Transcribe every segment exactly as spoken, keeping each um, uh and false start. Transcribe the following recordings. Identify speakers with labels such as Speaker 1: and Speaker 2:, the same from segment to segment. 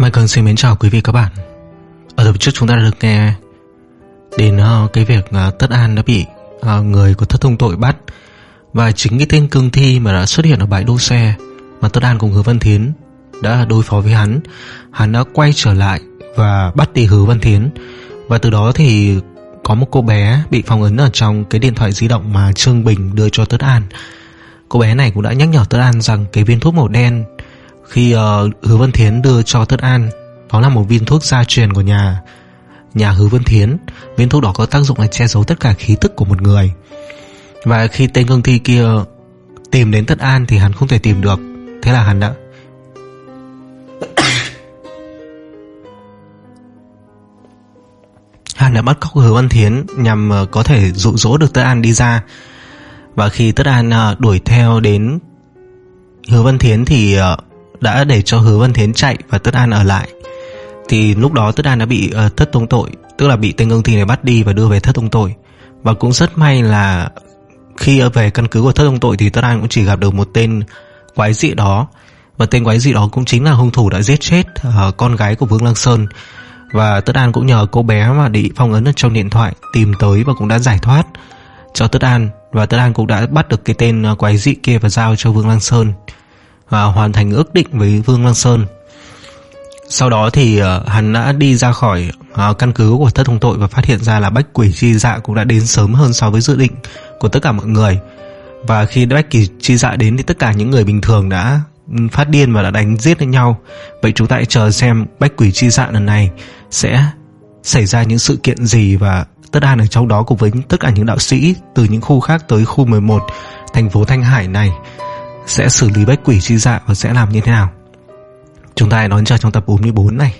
Speaker 1: Michael xin mến chào quý vị các bạn. Ở tập trước chúng ta đã được nghe đến uh, cái việc uh, Tất An đã bị uh, người của Thất Tông Tội bắt. Và chính cái tên cương thi mà đã xuất hiện ở bãi đỗ xe mà Tất An cùng Hứa Văn Thiến đã đối phó với hắn, hắn đã quay trở lại và bắt đi Hứa Văn Thiến. Và từ đó thì có một cô bé bị phong ấn ở trong cái điện thoại di động mà Trương Bình đưa cho Tất An. Cô bé này cũng đã nhắc nhở Tất An rằng cái viên thuốc màu đen khi uh, Hứa Văn Thiến đưa cho Tất An, đó là một viên thuốc gia truyền của nhà nhà Hứa Văn Thiến. Viên thuốc đó có tác dụng là che giấu tất cả khí tức của một người. Và khi tên cương thi kia tìm đến Tất An thì hắn không thể tìm được. Thế là hắn đã Hắn đã bắt cóc Hứa Văn Thiến nhằm uh, có thể dụ dỗ được Tất An đi ra. Và khi Tất An uh, đuổi theo đến Hứa Văn Thiến thì uh, đã để cho Hứa Văn Thiến chạy và Tất An ở lại. Thì lúc đó Tất An đã bị uh, Thất Tông Tội, tức là bị tên cương thi này bắt đi và đưa về Thất Tông Tội. Và cũng rất may là khi về căn cứ của Thất Tông Tội thì Tất An cũng chỉ gặp được một tên quái dị đó. Và tên quái dị đó cũng chính là hung thủ đã giết chết uh, con gái của Vương Lăng Sơn. Và Tất An cũng nhờ cô bé mà bị phong ấn ở trong điện thoại tìm tới và cũng đã giải thoát cho Tất An. Và Tất An cũng đã bắt được cái tên uh, quái dị kia và giao cho Vương Lăng Sơn và hoàn thành ước định với Vương Lăng Sơn. Sau đó thì uh, hắn đã đi ra khỏi uh, căn cứ của Thất Tông Tội và phát hiện ra là Bách Quỷ Chi Dạ cũng đã đến sớm hơn so với dự định của tất cả mọi người. Và khi Bách Quỷ Chi Dạ đến thì tất cả những người bình thường đã phát điên và đã đánh giết với nhau. Vậy chúng ta hãy chờ xem Bách Quỷ Chi Dạ lần này sẽ xảy ra những sự kiện gì, và Tất An ở trong đó cùng với tất cả những đạo sĩ từ những khu khác tới khu mười một thành phố Thanh Hải này sẽ xử lý Bách Quỷ Chi Dạ và sẽ làm như thế nào. Chúng ta hãy đón chờ trong tập bốn mươi bốn này.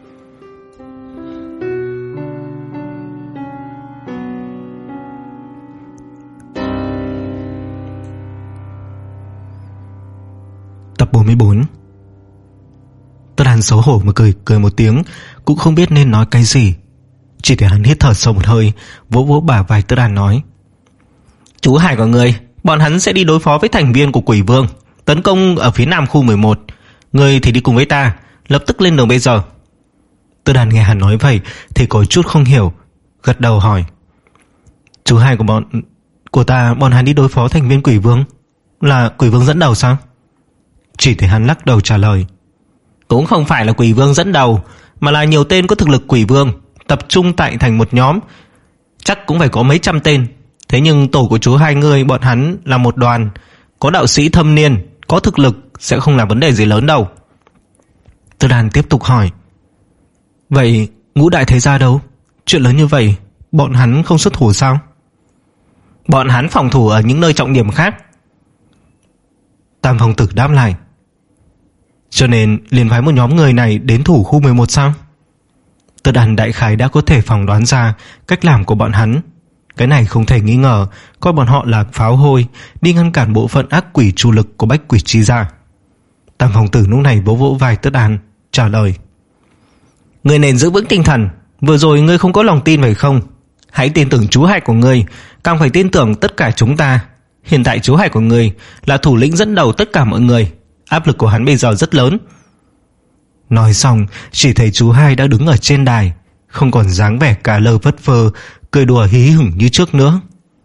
Speaker 1: Tập bốn mươi bốn. Tất An xấu hổ mà cười cười một tiếng, cũng không biết nên nói cái gì. Chỉ để hắn hít thở sâu một hơi, vỗ vỗ bả vai Tất An nói: "Chú Hải của người, bọn hắn sẽ đi đối phó với thành viên của Quỷ Vương, tấn công ở phía nam khu mười một. Người thì đi cùng với ta, lập tức lên đường bây giờ." Tất An nghe hắn nói vậy thì có chút không hiểu, gật đầu hỏi: "Chú Hải của bọn của ta, bọn hắn đi đối phó thành viên Quỷ Vương, là Quỷ Vương dẫn đầu sao?" Chỉ thấy hắn lắc đầu trả lời: "Cũng không phải là Quỷ Vương dẫn đầu, mà là nhiều tên có thực lực Quỷ Vương tập trung tại thành một nhóm, chắc cũng phải có mấy trăm tên. Thế nhưng tổ của chú hai người, bọn hắn là một đoàn, có đạo sĩ thâm niên, có thực lực, sẽ không là vấn đề gì lớn đâu." Tất An tiếp tục hỏi: "Vậy Ngũ Đại Thế Gia đâu? Chuyện lớn như vậy, bọn hắn không xuất thủ sao?" "Bọn hắn phòng thủ ở những nơi trọng điểm khác." Tam Phong Tử đáp lại: "Cho nên liền phái một nhóm người này đến thủ khu mười một sao?" Tất An đại khái đã có thể phỏng đoán ra cách làm của bọn hắn. Cái này không thể nghi ngờ, coi bọn họ là pháo hôi đi ngăn cản bộ phận ác quỷ chủ lực của Bách Quỷ Chi Dạ. Tam Phong Tử lúc này vỗ vỗ vai Tất An, trả lời: "Ngươi nên giữ vững tinh thần. Vừa rồi ngươi không có lòng tin phải không? Hãy tin tưởng chú hai của ngươi, càng phải tin tưởng tất cả chúng ta. Hiện tại chú hai của ngươi là thủ lĩnh dẫn đầu tất cả mọi người, áp lực của hắn bây giờ rất lớn." Nói xong, chỉ thấy chú hai đã đứng ở trên đài, không còn dáng vẻ cà lơ vất vơ, cười đùa hí hửng như trước nữa.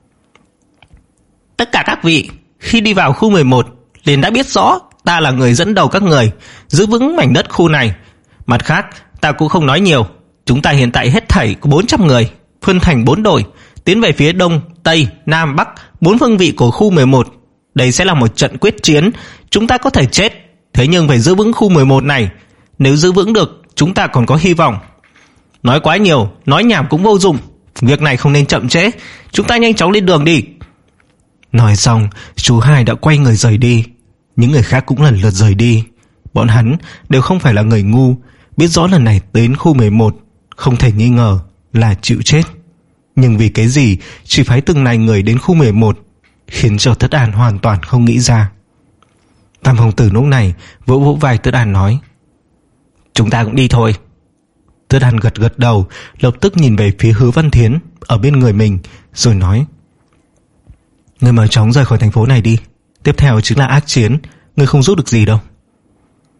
Speaker 1: "Tất cả các vị, khi đi vào khu mười một liền đã biết rõ ta là người dẫn đầu các người, giữ vững mảnh đất khu này. Mặt khác, ta cũng không nói nhiều. Chúng ta hiện tại hết thảy có bốn trăm người, phân thành bốn đội, tiến về phía đông, tây, nam, bắc, bốn phương vị của khu mười một. Đây sẽ là một trận quyết chiến, chúng ta có thể chết, thế nhưng phải giữ vững khu mười một này. Nếu giữ vững được, chúng ta còn có hy vọng. Nói quá nhiều, nói nhảm cũng vô dụng. Việc này không nên chậm trễ, chúng ta nhanh chóng lên đường đi." Nói xong, chú hai đã quay người rời đi. Những người khác cũng lần lượt rời đi. Bọn hắn đều không phải là người ngu, biết rõ lần này đến khu mười một không thể nghi ngờ là chịu chết. Nhưng vì cái gì chỉ phái từng này người đến khu mười một, khiến cho Tất An hoàn toàn không nghĩ ra. Tam Phong Tử lúc này vỗ vỗ vai Tất An nói: "Chúng ta cũng đi thôi." Tất An gật gật đầu, lập tức nhìn về phía Hứa Văn Thiến ở bên người mình, rồi nói: "Ngươi mau chóng rời khỏi thành phố này đi. Tiếp theo chính là ác chiến, ngươi không giúp được gì đâu."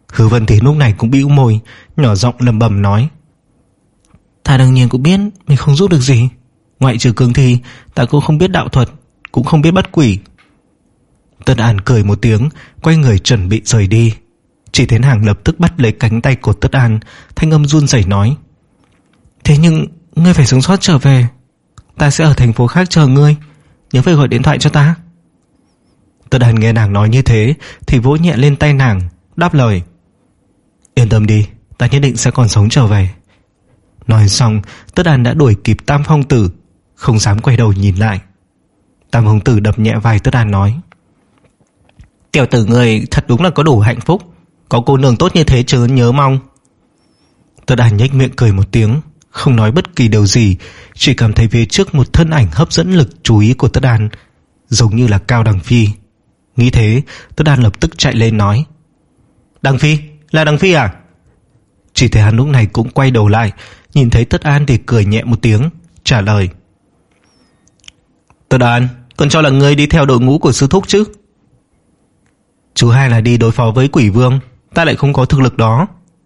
Speaker 1: Hứa Vân Tín lúc này cũng bĩu môi, nhỏ giọng lẩm bẩm nói: Ta đương nhiên cũng biết mình không giúp được gì, ngoại trừ cương thi, ta cũng không biết đạo thuật, cũng không biết bắt quỷ. Tất An cười một tiếng, quay người chuẩn bị rời đi. Chỉ Thiến Hàng lập tức bắt lấy cánh tay của Tất An, thanh âm run rẩy nói: Thế nhưng ngươi phải sống sót trở về, ta sẽ ở thành phố khác chờ ngươi, nhớ phải gọi điện thoại cho ta. Tất An nghe nàng nói như thế thì vỗ nhẹ lên tay nàng, đáp lời: Yên tâm đi, ta nhất định sẽ còn sống trở về. Nói xong, Tất An đã đuổi kịp Tam Phong Tử, không dám quay đầu nhìn lại. Tam Phong Tử đập nhẹ vai Tất An nói: Tiểu tử người thật đúng là có đủ hạnh phúc, có cô nương tốt như thế chứ nhớ mong. Tất An nhếch miệng cười một tiếng, không nói bất kỳ điều gì, chỉ cảm thấy phía trước một thân ảnh hấp dẫn lực chú ý của Tất An, giống như là Cao Đằng Phi. Nghĩ thế, Tất An lập tức chạy lên nói: Đằng Phi, là Đằng Phi à? Chỉ thấy hắn lúc này cũng quay đầu lại, nhìn thấy Tất An thì cười nhẹ một tiếng, trả lời: Tất An, còn cho là ngươi đi theo đội ngũ của sư thúc chứ? Chú hai là đi đối phó với quỷ vương, ta lại không có thực lực đó.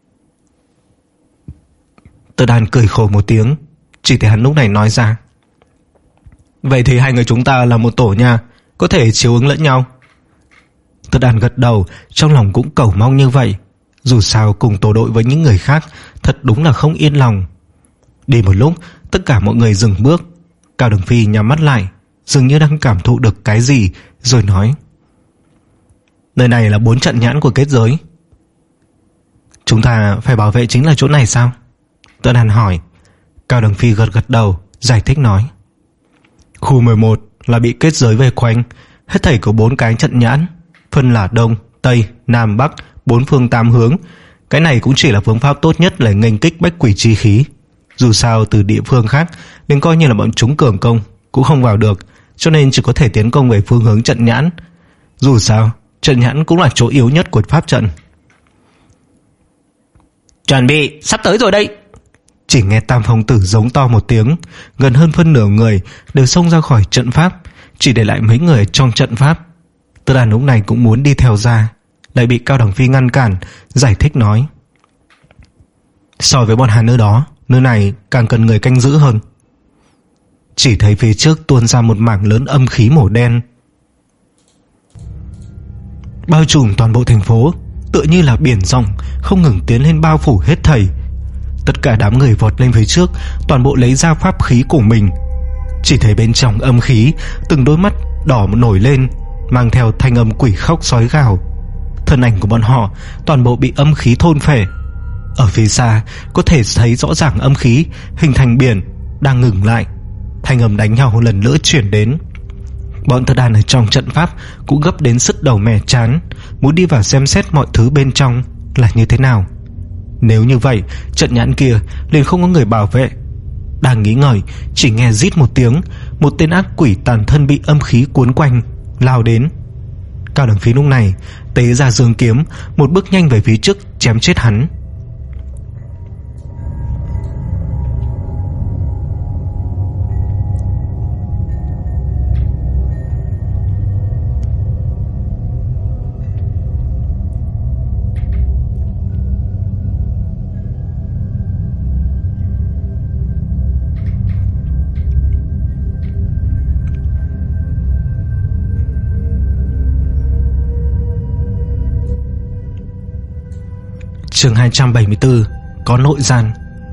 Speaker 1: Tất An cười khổ một tiếng, chỉ thấy hắn lúc này nói ra: Vậy thì hai người chúng ta là một tổ nha, có thể chiếu ứng lẫn nhau. Tất An gật đầu, trong lòng cũng cầu mong như vậy. Dù sao cùng tổ đội với những người khác thật đúng là không yên lòng. Đi một lúc, tất cả mọi người dừng bước. Cao Đằng Phi nhắm mắt lại, dường như đang cảm thụ được cái gì, rồi nói: Nơi này là bốn trận nhãn của kết giới. Chúng ta phải bảo vệ chính là chỗ này sao? Tất An hỏi. Cao Đằng Phi gật gật đầu, giải thích nói: Khu mười một là bị kết giới vây quanh, hết thảy có bốn cái trận nhãn, phân là đông, tây, nam, bắc, bốn phương tám hướng. Cái này cũng chỉ là phương pháp tốt nhất để nghênh kích bách quỷ chi khí. Dù sao từ địa phương khác nên coi như là bọn chúng cường công cũng không vào được, cho nên chỉ có thể tiến công về phương hướng trận nhãn. Dù sao trận nhãn cũng là chỗ yếu nhất của pháp trận. Chuẩn bị, sắp tới rồi đây. Chỉ nghe Tam Phong Tử giống to một tiếng, gần hơn phân nửa người đều xông ra khỏi trận pháp, chỉ để lại mấy người trong trận pháp. Tất An lúc này cũng muốn đi theo ra, lại bị Cao Đằng Phi ngăn cản, giải thích nói: So với bọn hắn nơi đó, nơi này càng cần người canh giữ hơn. Chỉ thấy phía trước tuôn ra một mảng lớn âm khí màu đen, bao trùm toàn bộ thành phố, tựa như là biển rộng không ngừng tiến lên bao phủ hết thảy. Tất cả đám người vọt lên phía trước, toàn bộ lấy ra pháp khí của mình. Chỉ thấy bên trong âm khí, từng đôi mắt đỏ nổi lên, mang theo thanh âm quỷ khóc sói gào. Thân ảnh của bọn họ toàn bộ bị âm khí thôn phệ. Ở phía xa có thể thấy rõ ràng âm khí hình thành biển đang ngừng lại. Thanh âm đánh nhau lần nữa chuyển đến. Bọn Tất An ở trong trận pháp cũng gấp đến sứt đầu mẻ chán, muốn đi vào xem xét mọi thứ bên trong là như thế nào. Nếu như vậy, trận nhãn kia liền không có người bảo vệ. Đang nghĩ ngợi, chỉ nghe rít một tiếng, một tên ác quỷ tàn thân bị âm khí cuốn quanh lao đến. Cao Đằng Phi lúc này tế ra dương kiếm, một bước nhanh về phía trước chém chết hắn. Chương hai trăm bảy mươi tư, có nội gian.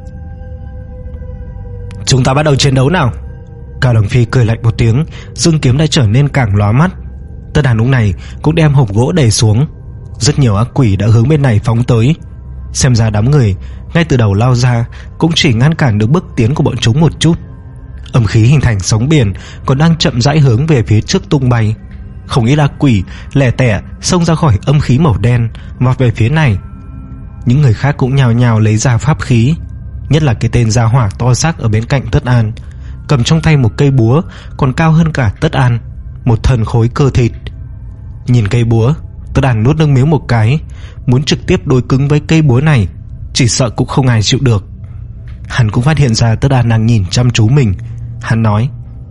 Speaker 1: Chúng ta bắt đầu chiến đấu nào. Cao Đằng Phi cười lạnh một tiếng, dương kiếm đã trở nên càng lóa mắt. Tất An lúc này cũng đem hộp gỗ đẩy xuống. Rất nhiều ác quỷ đã hướng bên này phóng tới. Xem ra đám người ngay từ đầu lao ra cũng chỉ ngăn cản được bước tiến của bọn chúng một chút. Âm khí hình thành sóng biển còn đang chậm rãi hướng về phía trước tung bay. Không ít ác quỷ lẻ tẻ xông ra khỏi âm khí màu đen, vọt về phía này. Những người khác cũng nhào nhào lấy ra pháp khí, nhất là cái tên gia hỏa to xác ở bên cạnh Tất An, cầm trong tay một cây búa còn cao hơn cả Tất An, một thân khối cơ thịt. Nhìn cây búa, Tất An nuốt nước miếng một cái, muốn trực tiếp đối cứng với cây búa này, chỉ sợ cũng không ai chịu được. Hắn cũng phát hiện ra Tất An đang nhìn chăm chú mình. Hắn nói: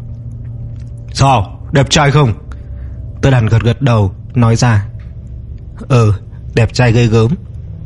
Speaker 1: Sao, đẹp trai không? Tất An gật gật đầu, nói ra: Ừ, đẹp trai ghê gớm.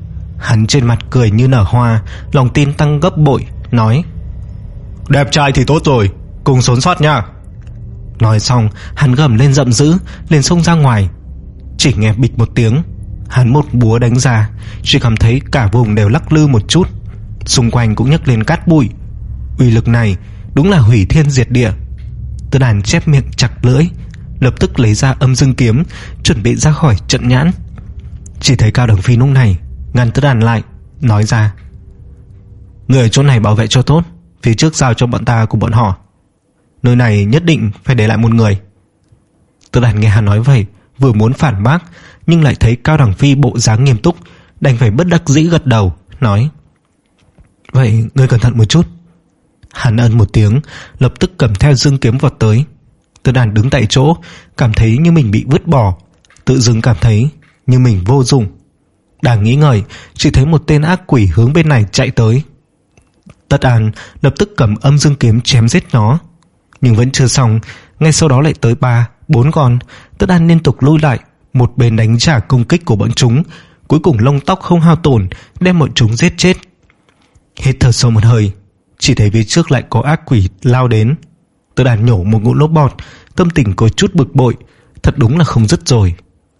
Speaker 1: Hắn trên mặt cười như nở hoa, lòng tin tăng gấp bội, nói: Đẹp trai thì tốt rồi, cùng sống sót nha. Nói xong hắn gầm lên giận dữ, liền xông ra ngoài. Chỉ nghe bịch một tiếng, hắn một búa đánh ra, chỉ cảm thấy cả vùng đều lắc lư một chút, xung quanh cũng nhấc lên cát bụi. Uy lực này đúng là hủy thiên diệt địa. Tư Đàn chép miệng chặt lưỡi, lập tức lấy ra âm dương kiếm, chuẩn bị ra khỏi trận nhãn. Chỉ thấy Cao Đằng Phi lúc này ngăn Tư Đàn lại, nói ra: Người ở chỗ này bảo vệ cho tốt, phía trước giao cho bọn ta cùng bọn họ. Nơi này nhất định phải để lại một người. Tư Đàn nghe hắn nói vậy, vừa muốn phản bác, nhưng lại thấy Cao Đằng Phi bộ dáng nghiêm túc, đành phải bất đắc dĩ gật đầu, nói: Vậy ngươi cẩn thận một chút. Hắn ân một tiếng, lập tức cầm theo dương kiếm vọt tới. Tư Đàn đứng tại chỗ, cảm thấy như mình bị vứt bỏ, tự dưng cảm thấy như mình vô dụng. Đang nghĩ ngợi, chỉ thấy một tên ác quỷ hướng bên này chạy tới. Tất An lập tức cầm âm dương kiếm chém giết nó, nhưng vẫn chưa xong, ngay sau đó lại tới ba, bốn con. Tất An liên tục lui lại, một bên đánh trả công kích của bọn chúng, cuối cùng lông tóc không hao tổn, đem bọn chúng giết chết. Hít thở sâu một hơi, chỉ thấy phía trước lại có ác quỷ lao đến. Tất An nhổ một ngụm nước bọt, tâm tình có chút bực bội, thật đúng là không dứt rồi.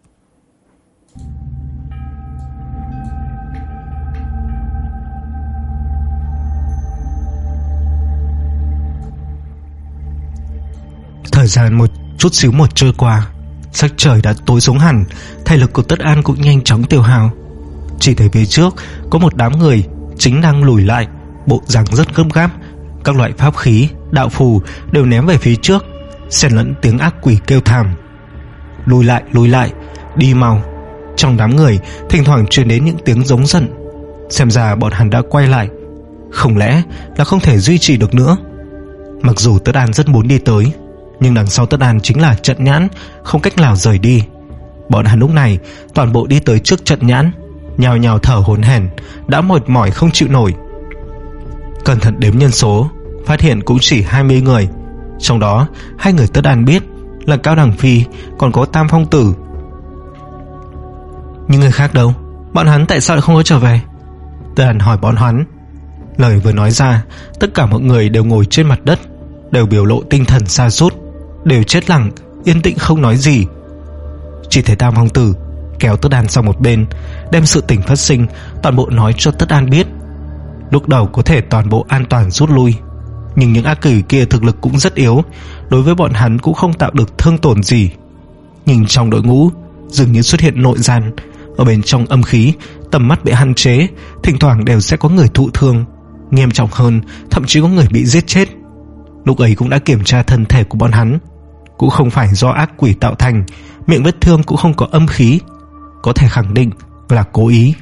Speaker 1: Thời gian một chút xíu một trôi qua, sắc trời đã tối xuống hẳn, thể lực của Tất An cũng nhanh chóng tiêu hao. Chỉ thấy phía trước có một đám người chính đang lùi lại, bộ dáng rất gấp gáp, các loại pháp khí, đạo phù đều ném về phía trước, xen lẫn tiếng ác quỷ kêu thảm: Lùi lại, lùi lại, đi mau. Trong đám người thỉnh thoảng truyền đến những tiếng giống giận. Xem ra bọn hắn đã quay lại, không lẽ là không thể duy trì được nữa. Mặc dù Tất An rất muốn đi tới, nhưng đằng sau Tất An chính là trận nhãn, không cách nào rời đi. Bọn hắn lúc này toàn bộ đi tới trước trận nhãn, nhào nhào thở hổn hển, đã mệt mỏi không chịu nổi. Cẩn thận đếm nhân số, phát hiện cũng chỉ hai mươi người. Trong đó hai người Tất An biết là Cao Đằng Phi, còn có Tam Phong Tử. Nhưng người khác đâu? Bọn hắn tại sao lại không có trở về? Tất An hỏi bọn hắn. Lời vừa nói ra, tất cả mọi người đều ngồi trên mặt đất, đều biểu lộ tinh thần sa sút, đều chết lặng, yên tĩnh không nói gì. Chỉ thấy Tam Phong Tử kéo Tất An sang một bên, đem sự tình phát sinh toàn bộ nói cho Tất An biết. Lúc đầu có thể toàn bộ an toàn rút lui, nhưng những ác quỷ kia thực lực cũng rất yếu, đối với bọn hắn cũng không tạo được thương tổn gì. Nhưng trong đội ngũ dường như xuất hiện nội gian, ở bên trong âm khí, tầm mắt bị hạn chế, thỉnh thoảng đều sẽ có người thụ thương, nghiêm trọng hơn thậm chí có người bị giết chết. Lúc ấy cũng đã kiểm tra thân thể của bọn hắn, cũng không phải do ác quỷ tạo thành, miệng vết thương cũng không có âm khí, có thể khẳng định là cố ý.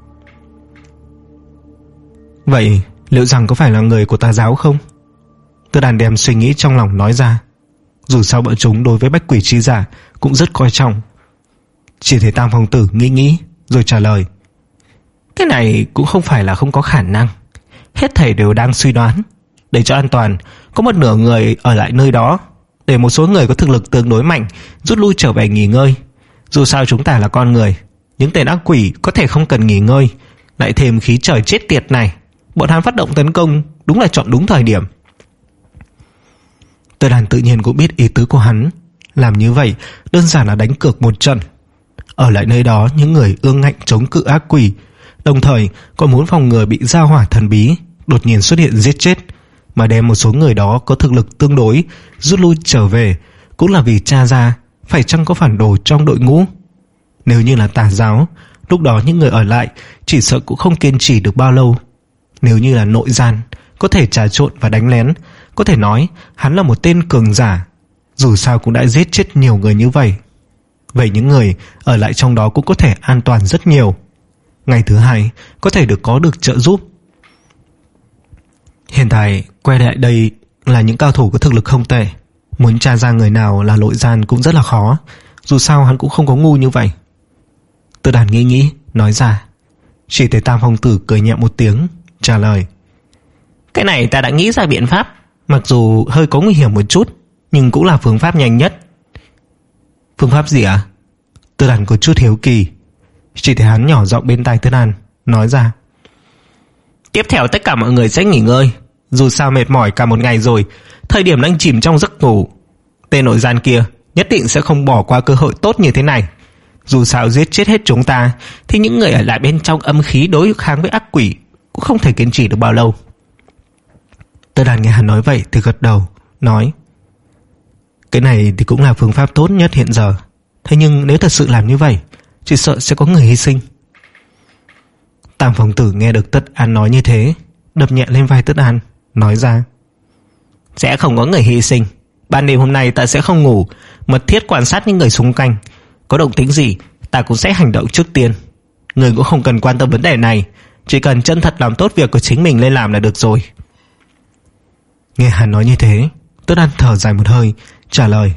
Speaker 1: Vậy liệu rằng có phải là người của tà giáo không? Tư Đàn đem suy nghĩ trong lòng nói ra. Dù sao bọn chúng đối với bách quỷ chi giả cũng rất coi trọng. Chỉ thấy Tam Phong Tử nghĩ nghĩ rồi trả lời: Cái này cũng không phải là không có khả năng, hết thảy đều đang suy đoán. Để cho an toàn, có một nửa người ở lại nơi đó, để một số người có thực lực tương đối mạnh rút lui trở về nghỉ ngơi. Dù sao chúng ta là con người, những tên ác quỷ có thể không cần nghỉ ngơi, lại thêm khí trời chết tiệt này, bọn hắn phát động tấn công đúng là chọn đúng thời điểm. Tư Đàn tự nhiên cũng biết ý tứ của hắn, làm như vậy đơn giản là đánh cược một trận. Ở lại nơi đó những người ương ngạnh chống cự ác quỷ, đồng thời còn muốn phòng ngừa bị gia hỏa thần bí đột nhiên xuất hiện giết chết, mà đem một số người đó có thực lực tương đối rút lui trở về, cũng là vì tra ra phải chăng có phản đồ trong đội ngũ. Nếu như là tà giáo, lúc đó những người ở lại chỉ sợ cũng không kiên trì được bao lâu. Nếu như là nội gian, có thể trà trộn và đánh lén, có thể nói hắn là một tên cường giả, dù sao cũng đã giết chết nhiều người như vậy. Vậy những người ở lại trong đó cũng có thể an toàn rất nhiều. Ngày thứ hai có thể được có được trợ giúp. Hiện tại quay lại đây là những cao thủ có thực lực không tệ, muốn tra ra người nào là nội gian cũng rất là khó. Dù sao hắn cũng không có ngu như vậy. Tư Đàn nghĩ nghĩ nói ra. Chỉ thấy Tam Phong Tử cười nhẹ một tiếng trả lời: Cái này ta đã nghĩ ra biện pháp, mặc dù hơi có nguy hiểm một chút, nhưng cũng là phương pháp nhanh nhất. Phương pháp gì ạ? À? Tư Đàn có chút hiếu kỳ. Chỉ thấy hắn nhỏ giọng bên tai Tư Đàn nói ra: Tiếp theo tất cả mọi người sẽ nghỉ ngơi. Dù sao mệt mỏi cả một ngày rồi, thời điểm đang chìm trong giấc ngủ. Tên nội gian kia nhất định sẽ không bỏ qua cơ hội tốt như thế này. Dù sao giết chết hết chúng ta thì những người ở lại bên trong âm khí đối kháng với ác quỷ cũng không thể kiên trì được bao lâu. Tơ Đàn nghe hắn nói vậy thì gật đầu, nói: Cái này thì cũng là phương pháp tốt nhất hiện giờ. Thế nhưng nếu thật sự làm như vậy, chỉ sợ sẽ có người hy sinh. Tam Phong Tử nghe được Tất An nói như thế, đập nhẹ lên vai Tất An, nói ra: Sẽ không có người hy sinh. Ban đêm hôm nay ta sẽ không ngủ, mật thiết quan sát những người xung quanh. Có động tĩnh gì ta cũng sẽ hành động trước tiên. Người cũng không cần quan tâm vấn đề này, chỉ cần chân thật làm tốt việc của chính mình lên làm là được rồi. Nghe hắn nói như thế, Tất An thở dài một hơi, trả lời: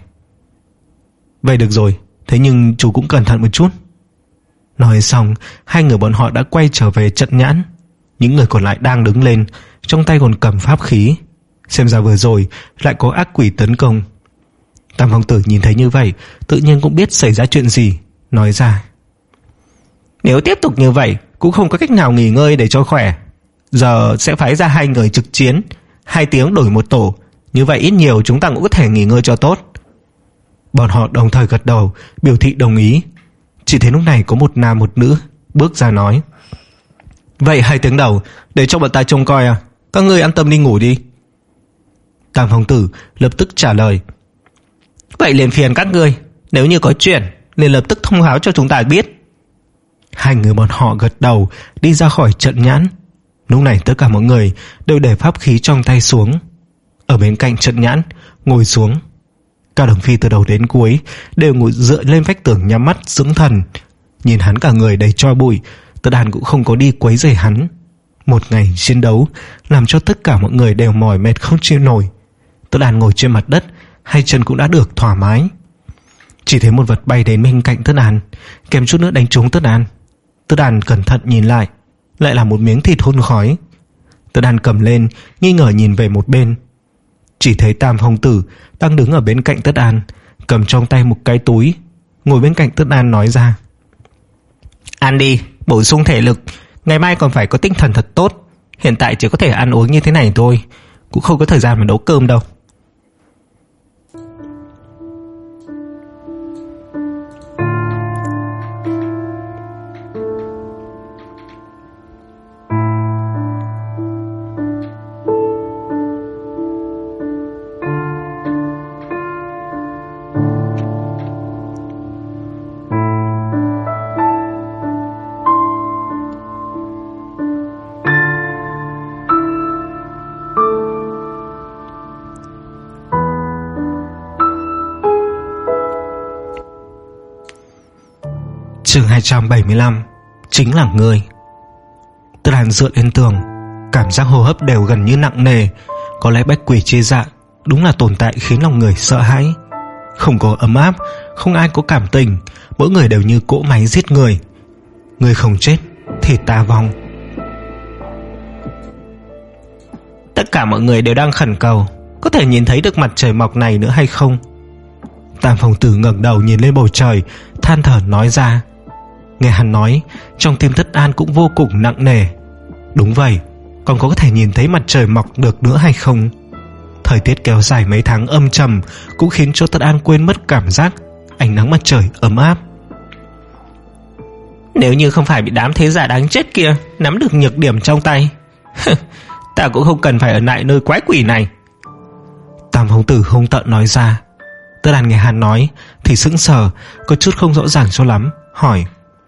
Speaker 1: Vậy được rồi, thế nhưng chú cũng cẩn thận một chút. Nói xong, hai người bọn họ đã quay trở về trận nhãn. Những người còn lại đang đứng lên, trong tay còn cầm pháp khí. Xem ra vừa rồi lại có ác quỷ tấn công. Tam Phong Tử nhìn thấy như vậy, tự nhiên cũng biết xảy ra chuyện gì, nói ra: Nếu tiếp tục như vậy cũng không có cách nào nghỉ ngơi để cho khỏe. Giờ sẽ phái ra hai người trực chiến, hai tiếng đổi một tổ. Như vậy ít nhiều chúng ta cũng có thể nghỉ ngơi cho tốt. Bọn họ đồng thời gật đầu, biểu thị đồng ý. Chỉ thấy lúc này có một nam một nữ bước ra nói: Vậy hai tiếng đầu để cho bọn ta trông coi à? Các ngươi an tâm đi ngủ đi. Tam Phong Tử lập tức trả lời: Vậy liền phiền các ngươi, nếu như có chuyện liền lập tức thông báo cho chúng ta biết. Hai người bọn họ gật đầu, đi ra khỏi trận nhãn. Lúc này tất cả mọi người đều để pháp khí trong tay xuống, ở bên cạnh trận nhãn ngồi xuống. Cao Đồng Phi từ đầu đến cuối đều ngồi dựa lên vách tường nhắm mắt dưỡng thần. Nhìn hắn cả người đầy tro bụi, Tất Đàn cũng không có đi quấy rầy hắn. Một ngày chiến đấu làm cho tất cả mọi người đều mỏi mệt không chịu nổi. Tất Đàn ngồi trên mặt đất, hai chân cũng đã được thoải mái. Chỉ thấy một vật bay đến bên cạnh Tất Đàn, kèm chút nữa đánh trúng Tất Đàn. Tất Đàn cẩn thận nhìn lại, lại là một miếng thịt hun khói. Tất Đàn cầm lên, nghi ngờ nhìn về một bên. Chỉ thấy Tam Phong Tử đang đứng ở bên cạnh Tất An, cầm trong tay một cái túi, ngồi bên cạnh Tất An nói ra: Ăn đi, bổ sung thể lực, ngày mai còn phải có tinh thần thật tốt. Hiện tại chỉ có thể ăn uống như thế này thôi, cũng không có thời gian mà nấu cơm đâu. Chương hai trăm bảy mươi lăm. Chính là ngươi. Tất Đàn dựa lên tường, cảm giác hô hấp đều gần như nặng nề. Có lẽ bách quỷ chia dạ đúng là tồn tại khiến lòng người sợ hãi. Không có ấm áp, không ai có cảm tình, mỗi người đều như cỗ máy giết người. Người không chết thì ta vong. Tất cả mọi người đều đang khẩn cầu có thể nhìn thấy được mặt trời mọc này nữa hay không. Tam Phong Tử ngẩng đầu nhìn lên bầu trời, than thở nói ra. Nghe hắn nói, trong tim Tất An cũng vô cùng nặng nề. Đúng vậy, còn có thể nhìn thấy mặt trời mọc được nữa hay không? Thời tiết kéo dài mấy tháng âm trầm cũng khiến cho Tất An quên mất cảm giác ánh nắng mặt trời ấm áp. Nếu như không phải bị đám thế giả đáng chết kia nắm được nhược điểm trong tay, ta cũng không cần phải ở lại nơi quái quỷ này. Tam Phong Tử hung tợn nói ra. Tất An nghe hắn nói thì sững sờ, có chút không rõ ràng cho lắm, hỏi: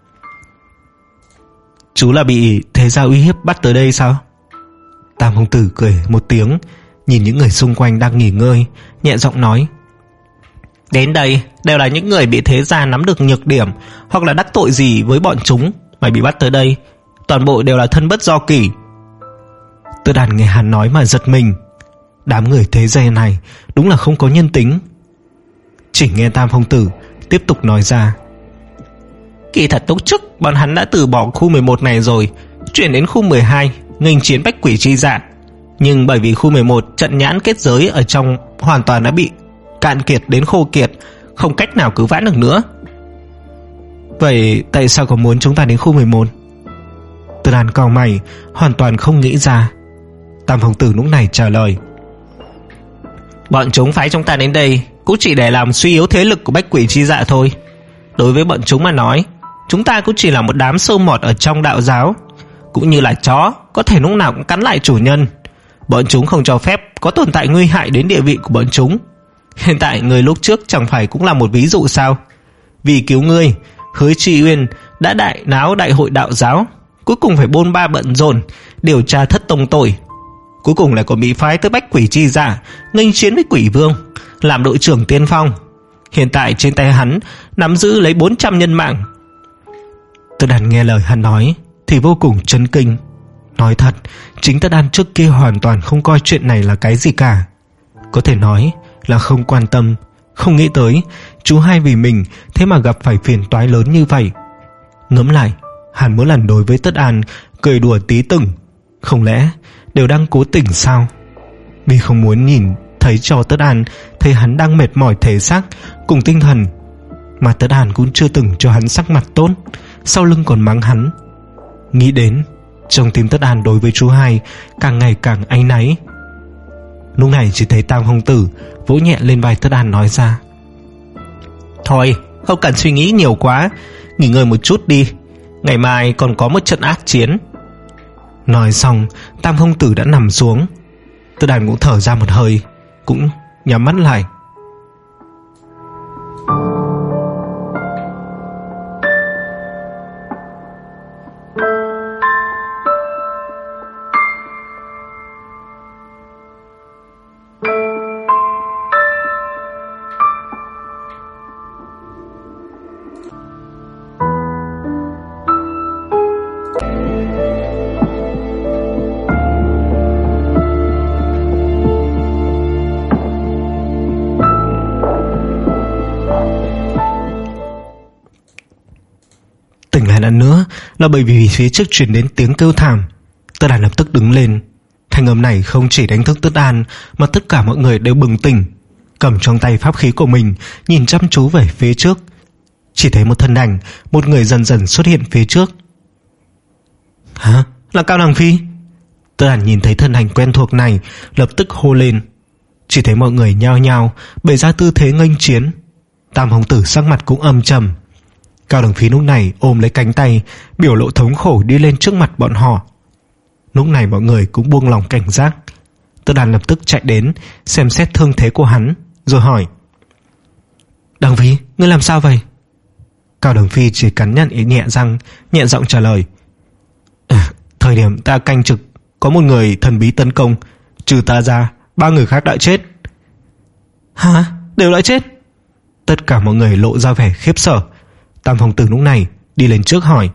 Speaker 1: Chú là bị thế gia uy hiếp bắt tới đây sao? Tam Phong Tử cười một tiếng, nhìn những người xung quanh đang nghỉ ngơi, nhẹ giọng nói: Đến đây đều là những người bị thế gia nắm được nhược điểm hoặc là đắc tội gì với bọn chúng mà bị bắt tới đây. Toàn bộ đều là thân bất do kỷ. Tất Đàn nghe hắn nói mà giật mình. Đám người thế gia này đúng là không có nhân tính. Chỉ nghe Tam Phong Tử tiếp tục nói ra: Kỳ thật lúc trước bọn hắn đã từ bỏ khu mười một này rồi, chuyển đến khu mười hai nghênh chiến bách quỷ chi dạ. Nhưng bởi vì khu mười một trận nhãn kết giới ở trong hoàn toàn đã bị cạn kiệt đến khô kiệt, không cách nào cứu vãn được nữa. Vậy tại sao còn muốn chúng ta đến khu mười một? Tất Đàn cau mày, hoàn toàn không nghĩ ra. Tam Phong Tử lúc này trả lời: bọn chúng phái chúng ta đến đây cũng chỉ để làm suy yếu thế lực của Bách Quỷ Chi Dạ thôi. Đối với bọn chúng mà nói, chúng ta cũng chỉ là một đám sâu mọt ở trong đạo giáo, cũng như là chó có thể lúc nào cũng cắn lại chủ nhân. Bọn chúng không cho phép có tồn tại nguy hại đến địa vị của bọn chúng. Hiện tại người lúc trước chẳng phải cũng là một ví dụ sao? Vì cứu ngươi, Hứa Tri Uyên đã đại náo đại hội đạo giáo, cuối cùng phải bôn ba bận rộn điều tra thất tông tội, cuối cùng lại còn bị phái tới Bách Quỷ Chi Dạ nghênh chiến với Quỷ Vương, làm đội trưởng tiên phong. Hiện tại trên tay hắn nắm giữ lấy bốn trăm nhân mạng. Tất Đàn nghe lời hắn nói thì vô cùng chấn kinh. Nói thật, chính Tất Đàn trước kia hoàn toàn không coi chuyện này là cái gì cả. Có thể nói là không quan tâm, không nghĩ tới chú hai vì mình thế mà gặp phải phiền toái lớn như vậy. Ngẫm lại, hắn mỗi lần đối với Tất Đàn cười đùa tí từng, không lẽ đều đang cố tình sao? Vì không muốn nhìn thấy cho Tất Đàn thấy hắn đang mệt mỏi thể xác cùng tinh thần, mà Tất Đàn cũng chưa từng cho hắn sắc mặt tốt, sau lưng còn mắng hắn. Nghĩ đến, trong tim Tất Đàn đối với chú hai càng ngày càng áy náy. Lúc này chỉ thấy Tam Phong Tử vỗ nhẹ lên vai Tất Đàn nói ra: thôi, không cần suy nghĩ nhiều quá, nghỉ ngơi một chút đi, ngày mai còn có một trận ác chiến. Nói xong, Tam Phong Tử đã nằm xuống. Tất Đàn cũng thở ra một hơi, cũng nhắm mắt lại. Tỉnh lại lần nữa là bởi vì phía trước truyền đến tiếng kêu thảm. Tất Đàn lập tức đứng lên. Thanh âm này không chỉ đánh thức Tất Đàn, mà tất cả mọi người đều bừng tỉnh, cầm trong tay pháp khí của mình, nhìn chăm chú về phía trước. Chỉ thấy một thân ảnh, một người dần dần xuất hiện phía trước. Hả? Là Cao Đằng Phi? Tất Đàn nhìn thấy thân ảnh quen thuộc này, lập tức hô lên. Chỉ thấy mọi người nhao nhao bày ra tư thế nghênh chiến. Tam Phong Tử sắc mặt cũng âm trầm. Cao Đằng Phi lúc này ôm lấy cánh tay, biểu lộ thống khổ đi lên trước mặt bọn họ. Lúc này mọi người cũng buông lòng cảnh giác. Tất Đàn lập tức chạy đến xem xét thương thế của hắn, rồi hỏi: Đằng Phi, ngươi làm sao vậy? Cao Đằng Phi chỉ cắn nhăn ý nhẹ răng, nhẹ giọng trả lời: à, thời điểm ta canh trực, có một người thần bí tấn công, trừ ta ra, ba người khác đã chết. Hả? Đều đã chết? Tất cả mọi người lộ ra vẻ khiếp sợ. Tam Phong Tử lúc này đi lên trước hỏi: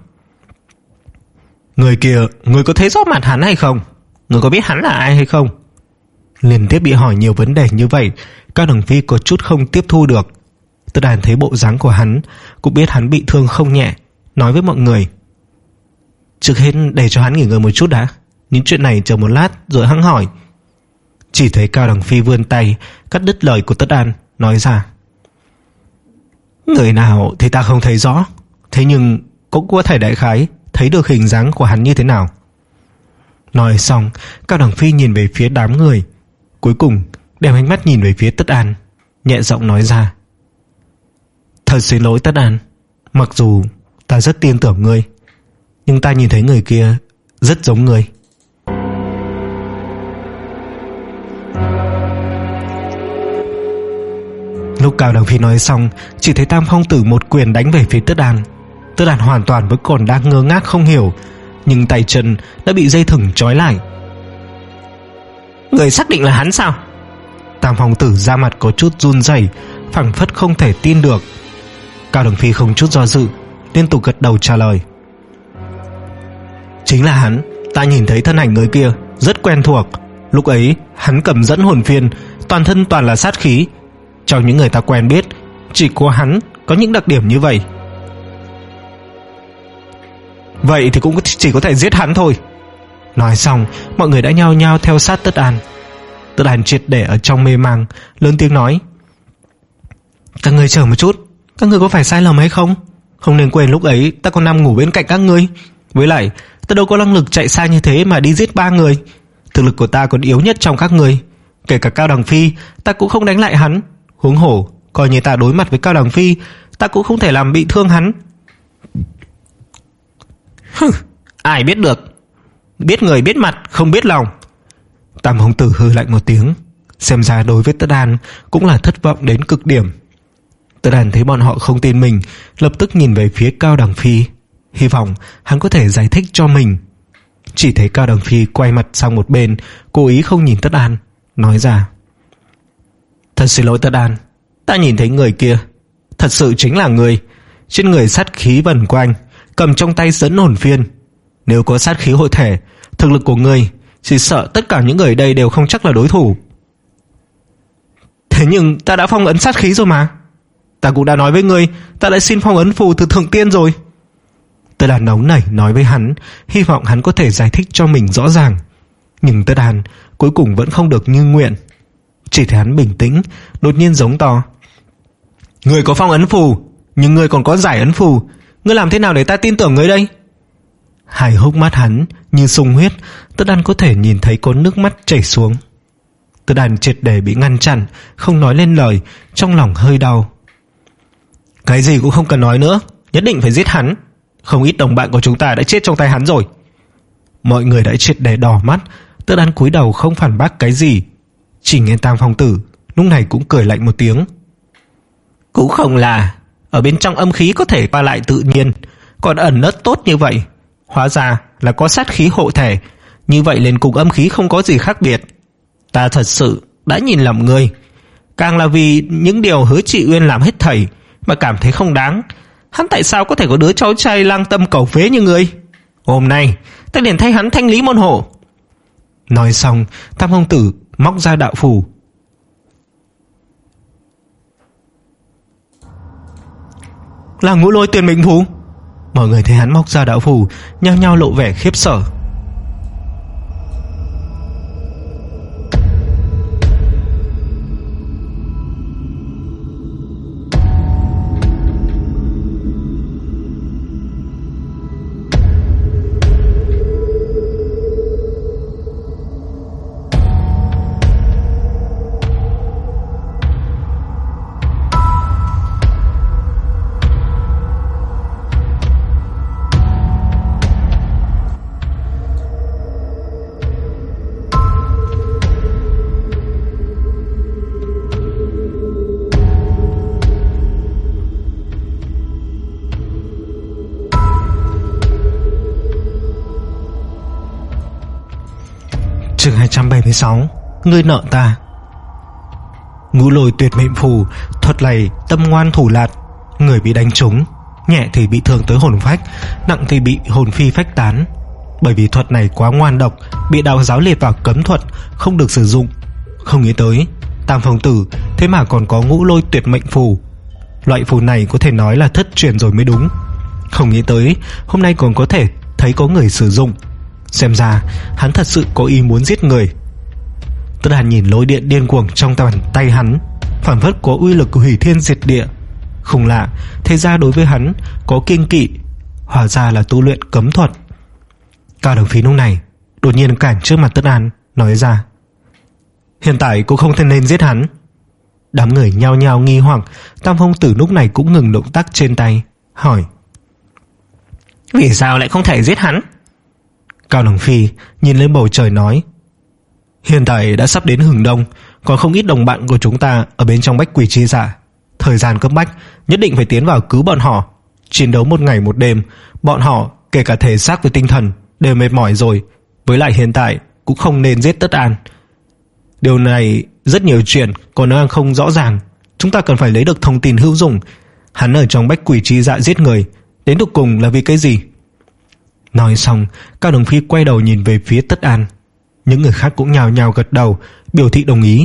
Speaker 1: người kia, người có thấy rõ mặt hắn hay không? Người có biết hắn là ai hay không? Liên tiếp bị hỏi nhiều vấn đề như vậy, Cao Đằng Phi có chút không tiếp thu được. Tất Đàn thấy bộ dáng của hắn, cũng biết hắn bị thương không nhẹ, nói với mọi người: trước hết để cho hắn nghỉ ngơi một chút đã, những chuyện này chờ một lát rồi hẵng hỏi. Chỉ thấy Cao Đằng Phi vươn tay cắt đứt lời của Tất Đàn, nói ra: người nào thì ta không thấy rõ, thế nhưng cũng có thể đại khái thấy được hình dáng của hắn như thế nào. Nói xong, Cao Đằng Phi nhìn về phía đám người, cuối cùng đem ánh mắt nhìn về phía Tất Đàn, nhẹ giọng nói ra: thật xin lỗi Tất Đàn, mặc dù ta rất tin tưởng ngươi, nhưng ta nhìn thấy người kia rất giống ngươi. Lúc Cao Đằng Phi nói xong, chỉ thấy Tam Phong Tử một quyền đánh về phía Tất Đàn. Tất Đàn hoàn toàn vẫn còn đang ngơ ngác không hiểu, nhưng tay chân đã bị dây thừng trói lại. Người xác định là hắn sao? Tam Phong Tử da mặt có chút run rẩy, phảng phất không thể tin được. Cao Đằng Phi không chút do dự, liên tục gật đầu trả lời: chính là hắn, ta nhìn thấy thân ảnh người kia rất quen thuộc. Lúc ấy hắn cầm dẫn hồn phiên, toàn thân toàn là sát khí. Trong những người ta quen biết, chỉ có hắn có những đặc điểm như vậy. Vậy thì cũng chỉ có thể giết hắn thôi. Nói xong, mọi người đã nhao nhao theo sát Tất Đàn. Tất Đàn triệt để ở trong mê mang, lớn tiếng nói: các người chờ một chút, các người có phải sai lầm hay không? Không nên quên lúc ấy ta còn nằm ngủ bên cạnh các ngươi. Với lại Ta đâu có năng lực chạy xa như thế mà đi giết ba người. Thực lực của ta còn yếu nhất trong các người. Kể cả Cao Đằng Phi ta cũng không đánh lại hắn. Huống hồ coi như ta đối mặt với Cao Đằng Phi, ta cũng không thể làm bị thương hắn. Hừ, ai biết được. Biết người biết mặt, không biết lòng. Tam Hồng Tử hừ lạnh một tiếng. Xem ra đối với Tất Đan cũng là thất vọng đến cực điểm. Tất Đan thấy bọn họ không tin mình, lập tức nhìn về phía Cao Đằng Phi, hy vọng hắn có thể giải thích cho mình. Chỉ thấy Cao Đằng Phi quay mặt sang một bên, cố ý không nhìn Tất Đan, nói ra: Thật xin lỗi Tất Đan, ta nhìn thấy người kia thật sự chính là người. Trên người sát khí vần quanh, cầm trong tay dẫn hồn phiên. Nếu có sát khí hội thể, thực lực của người chỉ sợ tất cả những người đây đều không chắc là đối thủ. Thế nhưng ta đã phong ấn sát khí rồi mà. Ta cũng đã nói với ngươi, ta đã xin phong ấn phù từ thượng tiên rồi. Tất Đan nóng nảy nói với hắn, hy vọng hắn có thể giải thích cho mình rõ ràng. Nhưng Tất Đan cuối cùng vẫn không được như nguyện. Chỉ thấy hắn bình tĩnh, đột nhiên giống to: Ngươi có phong ấn phù, nhưng ngươi còn có giải ấn phù. Ngươi làm thế nào để ta tin tưởng ngươi đây? Hai hốc mắt hắn như sung huyết, Tất Đan có thể nhìn thấy có nước mắt chảy xuống. Tất Đan triệt để bị ngăn chặn, không nói lên lời, trong lòng hơi đau. Cái gì cũng không cần nói nữa, nhất định phải giết hắn. Không ít đồng bạn của chúng ta đã chết trong tay hắn rồi. Mọi người đã triệt để đỏ mắt. Tất Đan cúi đầu không phản bác cái gì. Chỉ nghe Tam Phong Tử lúc này cũng cười lạnh một tiếng: Cũng không là ở bên trong âm khí có thể qua lại tự nhiên, còn ẩn nấp tốt như vậy. Hóa ra là có sát khí hộ thể. Như vậy liền cùng âm khí không có gì khác biệt. Ta thật sự đã nhìn lầm ngươi. Càng là vì những điều Hứa Trị Uyên làm hết thảy mà cảm thấy không đáng. Hắn tại sao có thể có đứa cháu trai lang tâm cầu phế như ngươi? Hôm nay ta liền thay hắn thanh lý môn hộ. Nói xong, Tam Phong Tử móc ra đạo phù. Là Ngũ Lôi Tuyệt Mệnh Phù. Mọi người thấy hắn móc ra đạo phù, nhao nhao lộ vẻ khiếp sợ. Chương hai trăm bảy mươi sáu. Ngươi nợ ta. Ngũ Lôi Tuyệt Mệnh Phù, thuật này tâm ngoan thủ lạt. Người bị đánh trúng, nhẹ thì bị thương tới hồn phách, nặng thì bị hồn phi phách tán. Bởi vì thuật này quá ngoan độc, bị đạo giáo liệt vào cấm thuật, không được sử dụng. Không nghĩ tới Tam Phong Tử thế mà còn có Ngũ Lôi Tuyệt Mệnh Phù. Loại phù này có thể nói là thất truyền rồi mới đúng. Không nghĩ tới hôm nay còn có thể thấy có người sử dụng. Xem ra hắn thật sự có ý muốn giết người. Tất Đan nhìn lôi điện điên cuồng trong bàn tay hắn, phảng phất có uy lực hủy thiên diệt địa. Không lạ, thế ra đối với hắn có kiêng kỵ, hóa ra là tu luyện cấm thuật. Cao Đằng Phi lúc này đột nhiên cản trước mặt Tất Đan, nói ra: Hiện tại cũng không thể nên giết hắn. Đám người nhao nhao nghi hoặc. Tam Phong Tử lúc này cũng ngừng động tác trên tay, hỏi: Vì sao lại không thể giết hắn? Cao Đằng Phi nhìn lên bầu trời nói: Hiện tại đã sắp đến hừng đông, còn không ít đồng bạn của chúng ta ở bên trong Bách Quỷ Chi Dạ. Thời gian cấp bách, nhất định phải tiến vào cứu bọn họ. Chiến đấu một ngày một đêm, bọn họ kể cả thể xác với tinh thần đều mệt mỏi rồi. Với lại hiện tại cũng không nên giết Tất An. Điều này rất nhiều chuyện còn đang không rõ ràng. Chúng ta cần phải lấy được thông tin hữu dụng. Hắn ở trong Bách Quỷ Chi Dạ giết người, đến cuối cùng là vì cái gì? Nói xong, Cao Đằng Phi quay đầu nhìn về phía Tất An. Những người khác cũng nhào nhào gật đầu, biểu thị đồng ý.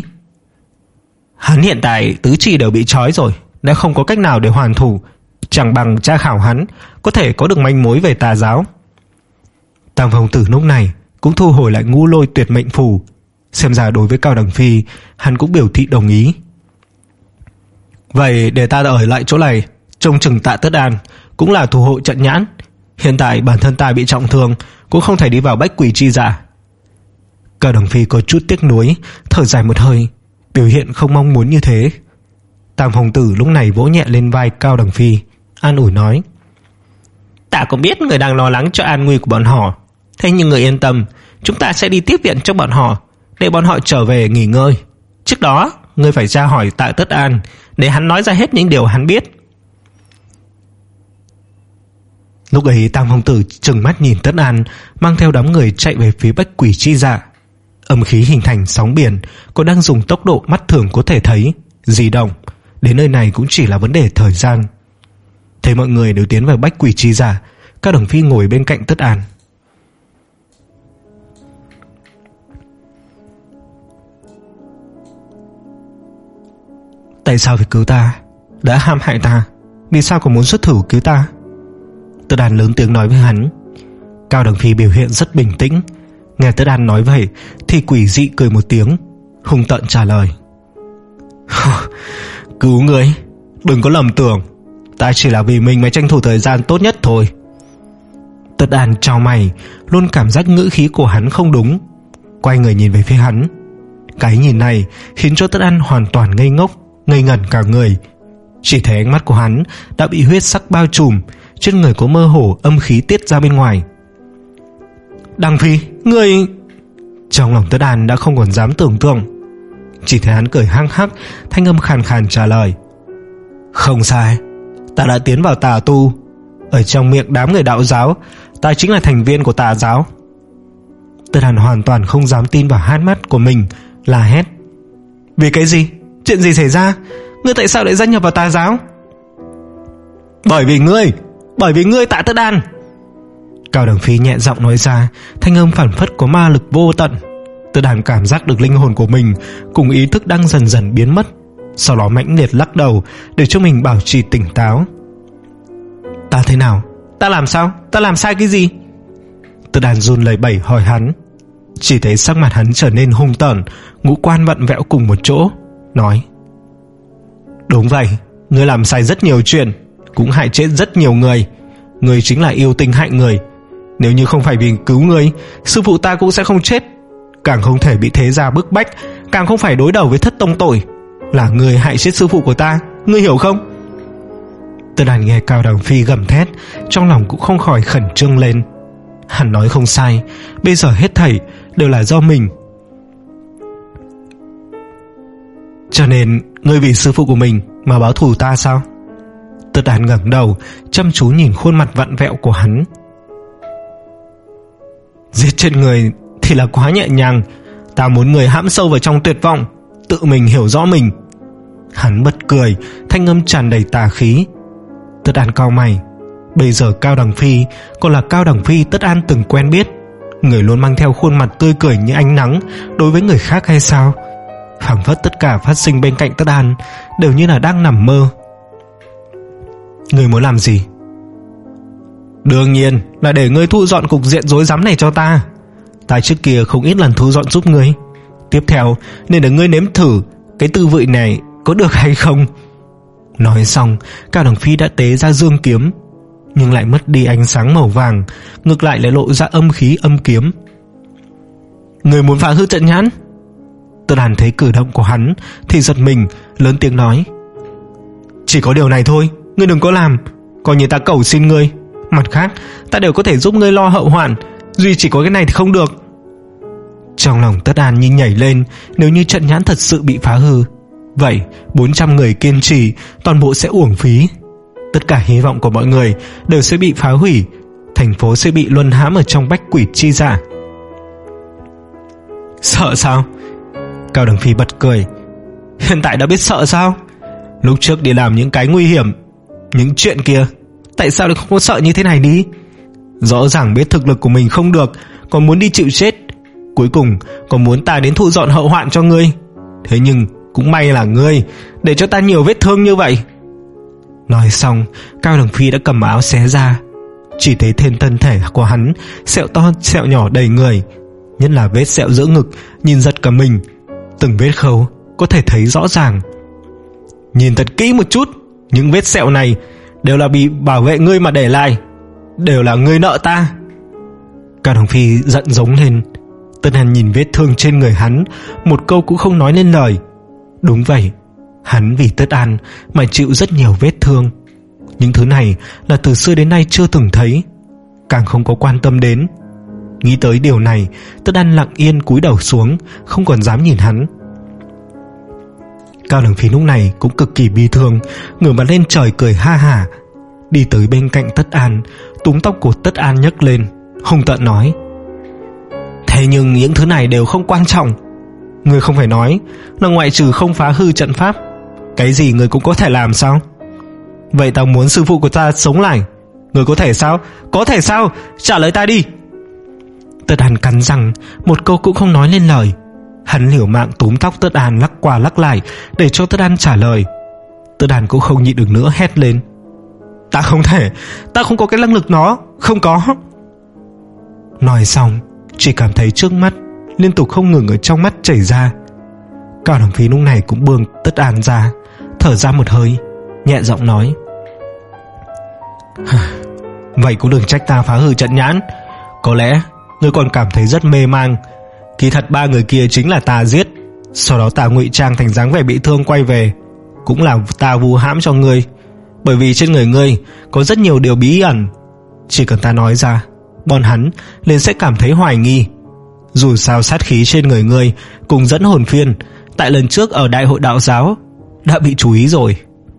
Speaker 1: Hắn hiện tại tứ chi đều bị trói rồi, đã không có cách nào để hoàn thủ. Chẳng bằng tra khảo hắn, có thể có được manh mối về tà giáo. Tam Phong Tử lúc này cũng thu hồi lại Ngũ Lôi Tuyệt Mệnh Phù. Xem ra đối với Cao Đằng Phi, hắn cũng biểu thị đồng ý. Vậy để ta ở lại chỗ này trông chừng tạ Tất An, cũng là thủ hộ trận nhãn. Hiện tại bản thân ta bị trọng thương, cũng không thể đi vào Bách Quỷ Chi Dạ. Cao Đằng Phi có chút tiếc nuối, thở dài một hơi, biểu hiện không mong muốn như thế. Tam Phong Tử lúc này vỗ nhẹ lên vai Cao Đằng Phi, an ủi nói: Ta cũng biết người đang lo lắng cho an nguy của bọn họ, thế nhưng người yên tâm, chúng ta sẽ đi tiếp viện cho bọn họ, để bọn họ trở về nghỉ ngơi. Trước đó ngươi phải tra hỏi Tạ Tất An, để hắn nói ra hết những điều hắn biết. Lúc ấy Tam Phong Tử trừng mắt nhìn Tất An mang theo đám người chạy về phía Bách Quỷ Chi Dạ. Âm khí hình thành sóng biển, còn đang dùng tốc độ mắt thường có thể thấy di động. Đến nơi này cũng chỉ là vấn đề thời gian. Thấy mọi người đều tiến vào Bách Quỷ Chi Dạ, Cao Đằng Phi ngồi bên cạnh Tất An. Tại sao phải cứu ta? Đã hãm hại ta, vì sao còn muốn xuất thủ cứu ta? Tất An lớn tiếng nói với hắn. Cao Đằng Phi biểu hiện rất bình tĩnh. Nghe Tất An nói vậy thì quỷ dị cười một tiếng, hung tợn trả lời: Cứu ngươi? Đừng có lầm tưởng, ta chỉ là vì mình mà tranh thủ thời gian tốt nhất thôi. Tất An chau mày, luôn cảm giác ngữ khí của hắn không đúng, quay người nhìn về phía hắn. Cái nhìn này khiến cho Tất An hoàn toàn ngây ngốc, ngây ngẩn cả người. Chỉ thấy ánh mắt của hắn đã bị huyết sắc bao trùm, trên người có mơ hồ âm khí tiết ra bên ngoài. Đằng Phi, ngươi... Trong lòng Tất An đã không còn dám tưởng tượng. Chỉ thấy hắn cười hăng hắc, thanh âm khàn khàn trả lời: Không sai, ta đã tiến vào tà tu. Ở trong miệng đám người đạo giáo, ta chính là thành viên của tà giáo. Tất An hoàn toàn không dám tin vào hai mắt của mình, la hét: Vì cái gì? Chuyện gì xảy ra? Ngươi tại sao lại gia nhập vào tà giáo? Bởi vì ngươi, bởi vì ngươi Tạ Tất An. Cao Đằng Phi nhẹ giọng nói ra, thanh âm phảng phất có ma lực vô tận. Tất An cảm giác được linh hồn của mình cùng ý thức đang dần dần biến mất, sau đó mãnh liệt lắc đầu để cho mình bảo trì tỉnh táo. Ta thế nào? Ta làm sao? Ta làm sai cái gì? Tất An run lẩy bẩy hỏi hắn. Chỉ thấy sắc mặt hắn trở nên hung tợn, ngũ quan vặn vẹo cùng một chỗ, nói: Đúng vậy, ngươi làm sai rất nhiều chuyện, cũng hại chết rất nhiều người. Ngươi chính là yêu tinh hại người. Nếu như không phải vì cứu ngươi, sư phụ ta cũng sẽ không chết, càng không thể bị thế gia bức bách, càng không phải đối đầu với thất tông tội. Là ngươi hại chết sư phụ của ta, ngươi hiểu không? Tất An nghe Cao Đằng Phi gầm thét, trong lòng cũng không khỏi khẩn trương lên. Hắn nói không sai, bây giờ hết thảy đều là do mình. Cho nên ngươi vì sư phụ của mình mà báo thù ta sao? Tất An ngẩng đầu, chăm chú nhìn khuôn mặt vặn vẹo của hắn. Giết chết người thì là quá nhẹ nhàng, ta muốn người hãm sâu vào trong tuyệt vọng, tự mình hiểu rõ mình. Hắn bật cười, thanh âm tràn đầy tà khí. Tất An cau mày. Bây giờ Cao Đằng Phi còn là Cao Đằng Phi Tất An từng quen biết, người luôn mang theo khuôn mặt tươi cười như ánh nắng đối với người khác hay sao? Phảng phất tất cả phát sinh bên cạnh Tất An đều như là đang nằm mơ. Ngươi muốn làm gì? Đương nhiên là để ngươi thu dọn cục diện rối rắm này cho ta. Ta trước kia không ít lần thu dọn giúp ngươi, tiếp theo nên để ngươi nếm thử cái tư vị này có được hay không. Nói xong, Cao Đằng Phi đã tế ra dương kiếm, nhưng lại mất đi ánh sáng màu vàng, ngược lại lại lộ ra âm khí âm kiếm. Ngươi muốn phá hư trận nhãn? Tất An thấy cử động của hắn thì giật mình, lớn tiếng nói: Chỉ có điều này thôi, ngươi đừng có làm, coi như ta cầu xin ngươi. Mặt khác, ta đều có thể giúp ngươi lo hậu hoạn, duy chỉ có cái này thì không được. Trong lòng Tất An như nhảy lên, nếu như trận nhãn thật sự bị phá hư, vậy bốn trăm người kiên trì toàn bộ sẽ uổng phí. Tất cả hy vọng của mọi người đều sẽ bị phá hủy, thành phố sẽ bị luân hãm ở trong Bách Quỷ Chi Dạ. Sợ sao? Cao Đằng Phi bật cười. Hiện tại đã biết sợ sao? Lúc trước đi làm những cái nguy hiểm, những chuyện kia, tại sao lại không có sợ như thế này đi? Rõ ràng biết thực lực của mình không được, còn muốn đi chịu chết, cuối cùng còn muốn ta đến thu dọn hậu hoạn cho ngươi. Thế nhưng cũng may là ngươi để cho ta nhiều vết thương như vậy. Nói xong, Cao Đằng Phi đã cầm áo xé ra. Chỉ thấy trên thân thể của hắn sẹo to sẹo nhỏ đầy người, nhất là vết sẹo giữa ngực nhìn giật cả mình. Từng vết khâu có thể thấy rõ ràng. Nhìn thật kỹ một chút, những vết sẹo này đều là bị bảo vệ ngươi mà để lại, đều là ngươi nợ ta. Cao Đồng Phi giận giống lên. Tất An nhìn vết thương trên người hắn, một câu cũng không nói lên lời. Đúng vậy, hắn vì Tất An mà chịu rất nhiều vết thương. Những thứ này là từ xưa đến nay chưa từng thấy, càng không có quan tâm đến. Nghĩ tới điều này, Tất An lặng yên cúi đầu xuống, không còn dám nhìn hắn. Cao Đồng Phi lúc này cũng cực kỳ bi thương, ngửa mặt lên trời cười ha hả, đi tới bên cạnh Tất An, túm tóc của Tất An nhấc lên, hung tợn nói: thế nhưng những thứ này đều không quan trọng. Ngươi không phải nói là ngoại trừ không phá hư trận pháp, cái gì ngươi cũng có thể làm sao? Vậy tao muốn sư phụ của ta sống lại, ngươi có thể sao? Có thể sao? Trả lời ta đi. Tất An cắn răng, một câu cũng không nói lên lời. Hắn liều mạng túm tóc Tất An lắc qua lắc lại để cho Tất An trả lời. Tất An cũng không nhịn được nữa, hét lên: ta không thể, ta không có cái năng lực đó, không có. Nói xong, chỉ cảm thấy trước mắt liên tục không ngừng ở trong mắt chảy ra. Cao Đồng Phi lúc này cũng buông Tất An ra, thở ra một hơi, nhẹ giọng nói: vậy cũng đừng trách ta phá hư trận nhãn. Có lẽ ngươi còn cảm thấy rất mê mang. Kỳ thật ba người kia chính là ta giết, sau đó ta ngụy trang thành dáng vẻ bị thương quay về. Cũng là ta vu hãm cho ngươi, bởi vì trên người ngươi có rất nhiều điều bí ẩn. Chỉ cần ta nói ra, bọn hắn liền sẽ cảm thấy hoài nghi. Dù sao sát khí trên người ngươi cùng dẫn hồn phiên tại lần trước ở đại hội đạo giáo đã bị chú ý rồi.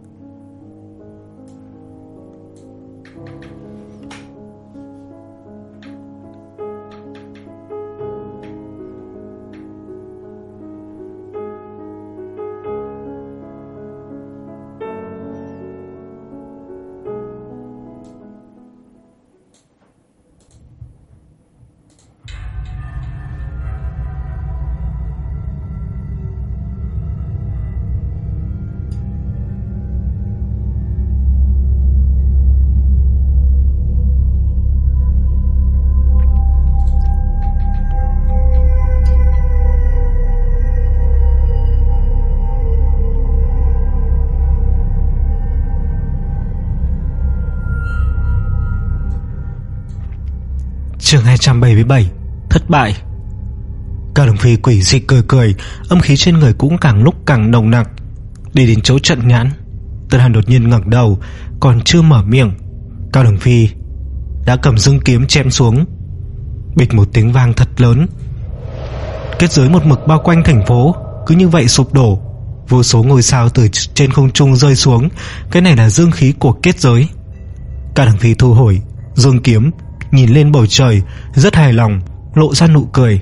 Speaker 1: Chương hai trăm bảy mươi bảy: Thất bại. Cao Đồng Phi quỷ dị cười cười, âm khí trên người cũng càng lúc càng nồng nặc. Đi đến chỗ trận nhãn, Tất An đột nhiên ngẩng đầu, còn chưa mở miệng, Cao Đồng Phi đã cầm dương kiếm chém xuống. Bịch một tiếng vang thật lớn. Kết giới một mực bao quanh thành phố cứ như vậy sụp đổ, vô số ngôi sao từ trên không trung rơi xuống. Cái này là dương khí của kết giới. Cao Đồng Phi thu hồi dương kiếm, nhìn lên bầu trời rất hài lòng, lộ ra nụ cười.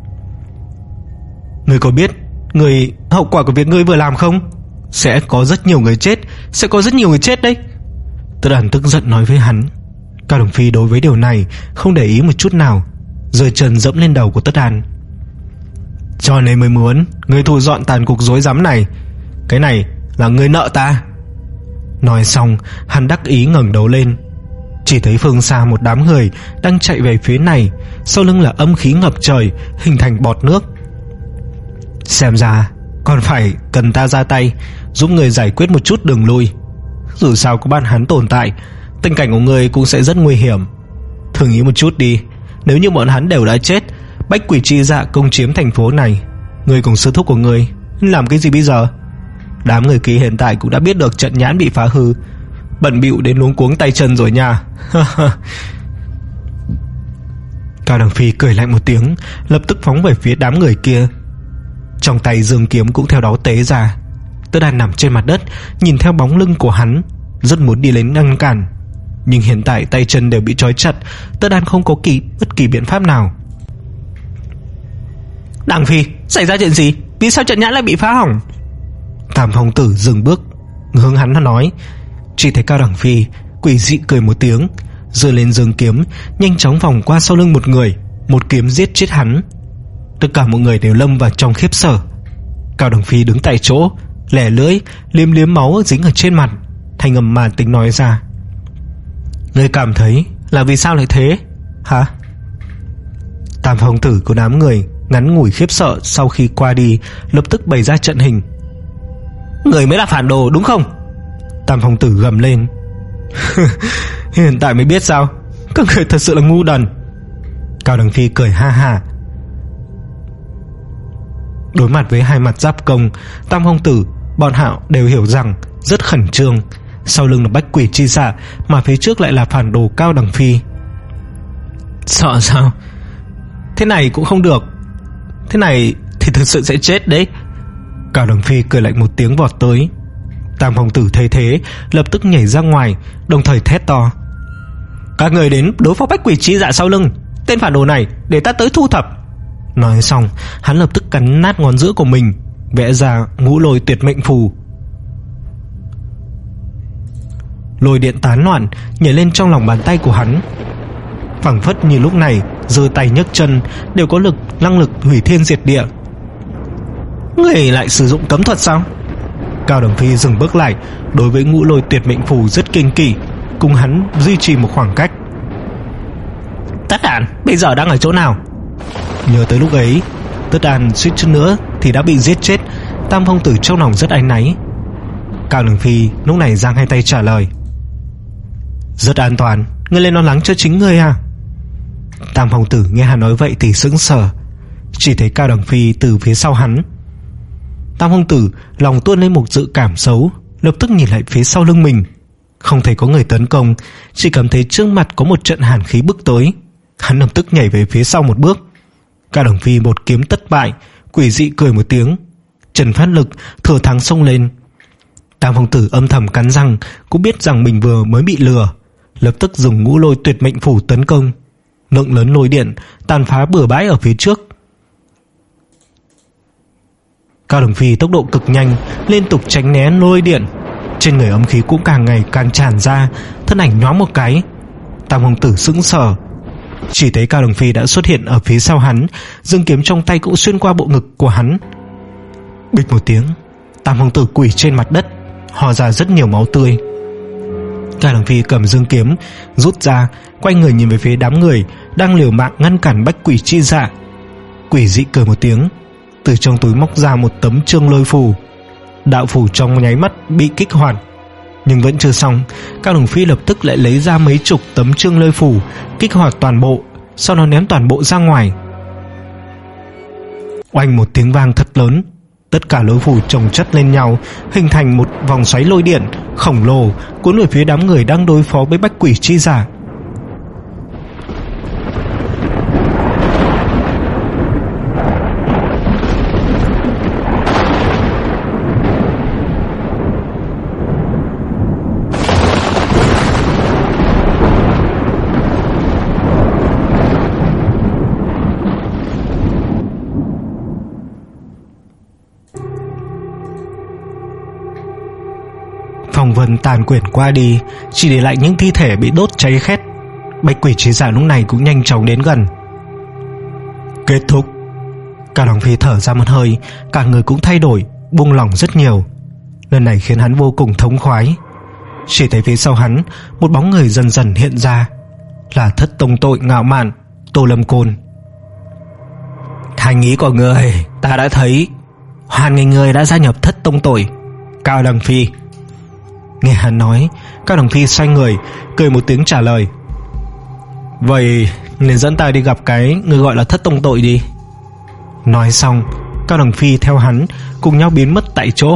Speaker 1: Ngươi có biết người hậu quả của việc ngươi vừa làm không? Sẽ có rất nhiều người chết, sẽ có rất nhiều người chết đấy. Tất An tức giận nói với hắn. Cao Đồng Phi đối với điều này không để ý một chút nào, giơ chân dẫm lên đầu của Tất An. Cho nên mới muốn ngươi thu dọn tàn cục rối rắm này. Cái này là ngươi nợ ta. Nói xong, hắn đắc ý ngẩng đầu lên. Chỉ thấy phương xa một đám người đang chạy về phía này, sau lưng là âm khí ngập trời, hình thành bọt nước. Xem ra còn phải cần ta ra tay giúp người giải quyết một chút đường lui. Dù sao có bọn hắn tồn tại, tình cảnh của người cũng sẽ rất nguy hiểm. Thử nghĩ một chút đi, nếu như bọn hắn đều đã chết, Bách Quỷ Chi Dạ công chiếm thành phố này, người cùng sư thúc của người làm cái gì bây giờ? Đám người kia hiện tại cũng đã biết được trận nhãn bị phá hư, bận bịu đến luống cuống tay chân rồi nha. Cao Đồng Phi cười lạnh một tiếng, lập tức phóng về phía đám người kia. Trong tay dương kiếm cũng theo đó tế ra. Tất An nằm trên mặt đất, nhìn theo bóng lưng của hắn, rất muốn đi lên ngăn cản, nhưng hiện tại tay chân đều bị trói chặt. Tất An không có kỳ bất kỳ biện pháp nào. Đặng Phi, xảy ra chuyện gì? Vì sao trận nhãn lại bị phá hỏng? Tam Phong Tử dừng bước, hướng hắn nói. Chỉ thấy Cao Đẳng Phi quỷ dị cười một tiếng, giơ lên dương kiếm, nhanh chóng vòng qua sau lưng một người, một kiếm giết chết hắn. Tất cả mọi người đều lâm vào trong khiếp sợ. Cao Đẳng Phi đứng tại chỗ, lẻ lưỡi liếm liếm máu dính ở trên mặt, thanh âm màn tính nói ra. Ngươi cảm thấy là vì sao lại thế hả? Tam Phong Tử của đám người ngắn ngủi khiếp sợ sau khi qua đi, lập tức bày ra trận hình. Người mới là phản đồ đúng không? Tam Phong Tử gầm lên. Hiện tại mới biết sao? Các người thật sự là ngu đần. Cao Đằng Phi cười ha ha. Đối mặt với hai mặt giáp công, Tam Phong Tử, bọn Hạo đều hiểu rằng rất khẩn trương. Sau lưng là Bách Quỷ Chi Dạ, mà phía trước lại là phản đồ Cao Đằng Phi. Sợ sao? Thế này cũng không được. Thế này thì thực sự sẽ chết đấy. Cao Đằng Phi cười lạnh một tiếng vọt tới. Tam Phong Tử thấy thế, lập tức nhảy ra ngoài, đồng thời thét to: các người đến đối phó Bách Quỷ Chi Dạ sau lưng, tên phản đồ này để ta tới thu thập. Nói xong, hắn lập tức cắn nát ngón giữa của mình, vẽ ra ngũ lôi tuyệt mệnh phù. Lôi điện tán loạn nhảy lên trong lòng bàn tay của hắn, phảng phất như lúc này giơ tay nhấc chân đều có lực năng lực hủy thiên diệt địa. Người lại sử dụng cấm thuật sao? Cao Đằng Phi dừng bước lại, đối với ngũ lôi tuyệt mệnh phù rất kinh kỵ, cùng hắn duy trì một khoảng cách. Tất Đàn bây giờ đang ở chỗ nào? Nhớ tới lúc ấy Tất Đàn suýt chút nữa thì đã bị giết chết, Tam Phong Tử trong lòng rất áy náy. Cao Đằng Phi lúc này giang hai tay trả lời: rất an toàn, ngươi lên lo lắng cho chính ngươi à? Tam Phong Tử nghe hắn nói vậy thì sững sờ, chỉ thấy Cao Đằng Phi từ phía sau hắn. Tam Phong Tử lòng tuôn lên một dự cảm xấu, lập tức nhìn lại phía sau lưng mình, không thấy có người tấn công, chỉ cảm thấy trước mặt có một trận hàn khí bức tới. Hắn lập tức nhảy về phía sau một bước. Cao Đằng Phi một kiếm tất bại, quỷ dị cười một tiếng, trần phát lực thừa thắng xông lên. Tam Phong Tử âm thầm cắn răng, cũng biết rằng mình vừa mới bị lừa, lập tức dùng ngũ lôi tuyệt mệnh phủ tấn công. Lượng lớn lôi điện tàn phá bừa bãi ở phía trước. Cao Đằng Phi tốc độ cực nhanh, liên tục tránh né lôi điện, trên người âm khí cũng càng ngày càng tràn ra, thân ảnh nhoáng một cái. Tam Phong Tử sững sờ, chỉ thấy Cao Đằng Phi đã xuất hiện ở phía sau hắn, dương kiếm trong tay cũng xuyên qua bộ ngực của hắn. Bịch một tiếng, Tam Phong Tử quỳ trên mặt đất, ho ra rất nhiều máu tươi. Cao Đằng Phi cầm dương kiếm rút ra, quay người nhìn về phía đám người đang liều mạng ngăn cản Bách Quỷ Chi Dạ. Quỷ dị cười một tiếng, từ trong túi móc ra một tấm trương lôi phù. Đạo phù trong nháy mắt bị kích hoạt, nhưng vẫn chưa xong. Cao Đằng Phi lập tức lại lấy ra mấy chục tấm trương lôi phù, kích hoạt toàn bộ, sau đó ném toàn bộ ra ngoài. Oanh một tiếng vang thật lớn, tất cả lôi phù chồng chất lên nhau, hình thành một vòng xoáy lôi điện khổng lồ cuốn về phía đám người đang đối phó với Bách Quỷ Chi Dạ. Phong vân tàn quyển qua đi, chỉ để lại những thi thể bị đốt cháy khét. Bách Quỷ Chi Dạ lúc này cũng nhanh chóng đến gần. Kết thúc. Cao Đằng Phi thở ra một hơi, cả người cũng thay đổi, buông lỏng rất nhiều. Lần này khiến hắn vô cùng thống khoái. Chỉ thấy phía sau hắn một bóng người dần dần hiện ra, là Thất Tông Tội ngạo mạn Tô Lâm Côn. Thành ý của người ta đã thấy, hoan nghênh người đã gia nhập Thất Tông Tội, Cao Đằng Phi. Nghe hắn nói, Cao Đằng Phi xoay người cười một tiếng trả lời: vậy nên dẫn ta đi gặp cái người gọi là Thất Tông Tội đi. Nói xong, Cao Đằng Phi theo hắn cùng nhau biến mất tại chỗ.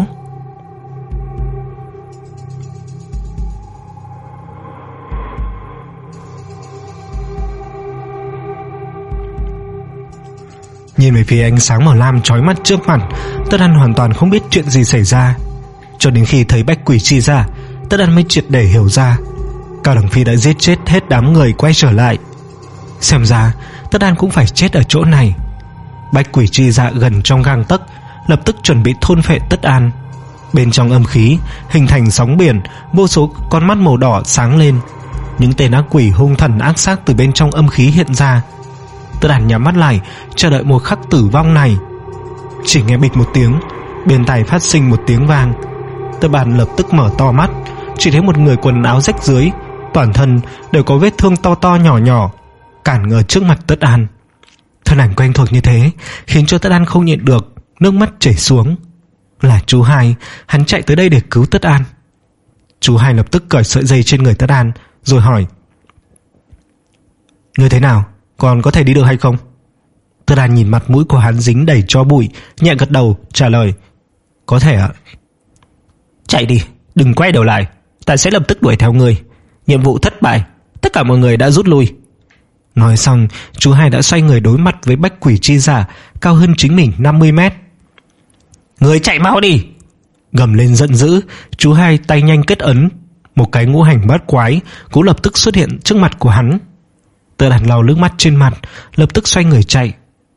Speaker 1: Nhìn về phía ánh sáng màu lam chói mắt trước mặt, Tất Đan hoàn toàn không biết chuyện gì xảy ra. Cho đến khi thấy Bách Quỷ Chi Dạ, Tất Đan mới triệt để hiểu ra Cao Đằng Phi đã giết chết hết đám người quay trở lại. Xem ra Tất Đan cũng phải chết ở chỗ này. Bách Quỷ Chi Dạ gần trong gang tấc, lập tức chuẩn bị thôn phệ Tất Đan. Bên trong âm khí hình thành sóng biển, vô số con mắt màu đỏ sáng lên. Những tên ác quỷ hung thần ác sát từ bên trong âm khí hiện ra. Tất Đan nhắm mắt lại, chờ đợi một khắc tử vong này. Chỉ nghe bịch một tiếng, bên tai phát sinh một tiếng vang. Tất Đan lập tức mở to mắt, chỉ thấy một người quần áo rách rưới, toàn thân đều có vết thương to to nhỏ nhỏ, cản ngờ trước mặt Tất Đan. Thân ảnh quen thuộc như thế khiến cho Tất Đan không nhịn được, nước mắt chảy xuống. Là chú Hai, hắn chạy tới đây để cứu Tất Đan. Chú Hai lập tức cởi sợi dây trên người Tất Đan, rồi hỏi: ngươi thế nào, Còn có thể đi được hay không? Tư Đàn nhìn mặt mũi của hắn dính đầy tro bụi, nhẹ gật đầu trả lời: Có thể ạ. Chạy đi, đừng quay đầu lại, ta sẽ lập tức đuổi theo người. Nhiệm vụ thất bại, tất cả mọi người đã rút lui. Nói xong, chú hai đã xoay người đối mặt với bách quỷ chi giả cao hơn chính mình năm mươi mét. Người chạy mau đi! Gầm lên giận dữ, chú hai tay nhanh kết ấn, một cái ngũ hành bát quái cũng lập tức xuất hiện trước mặt của hắn. Tư Đàn lau nước mắt trên mặt, lập tức xoay người chạy.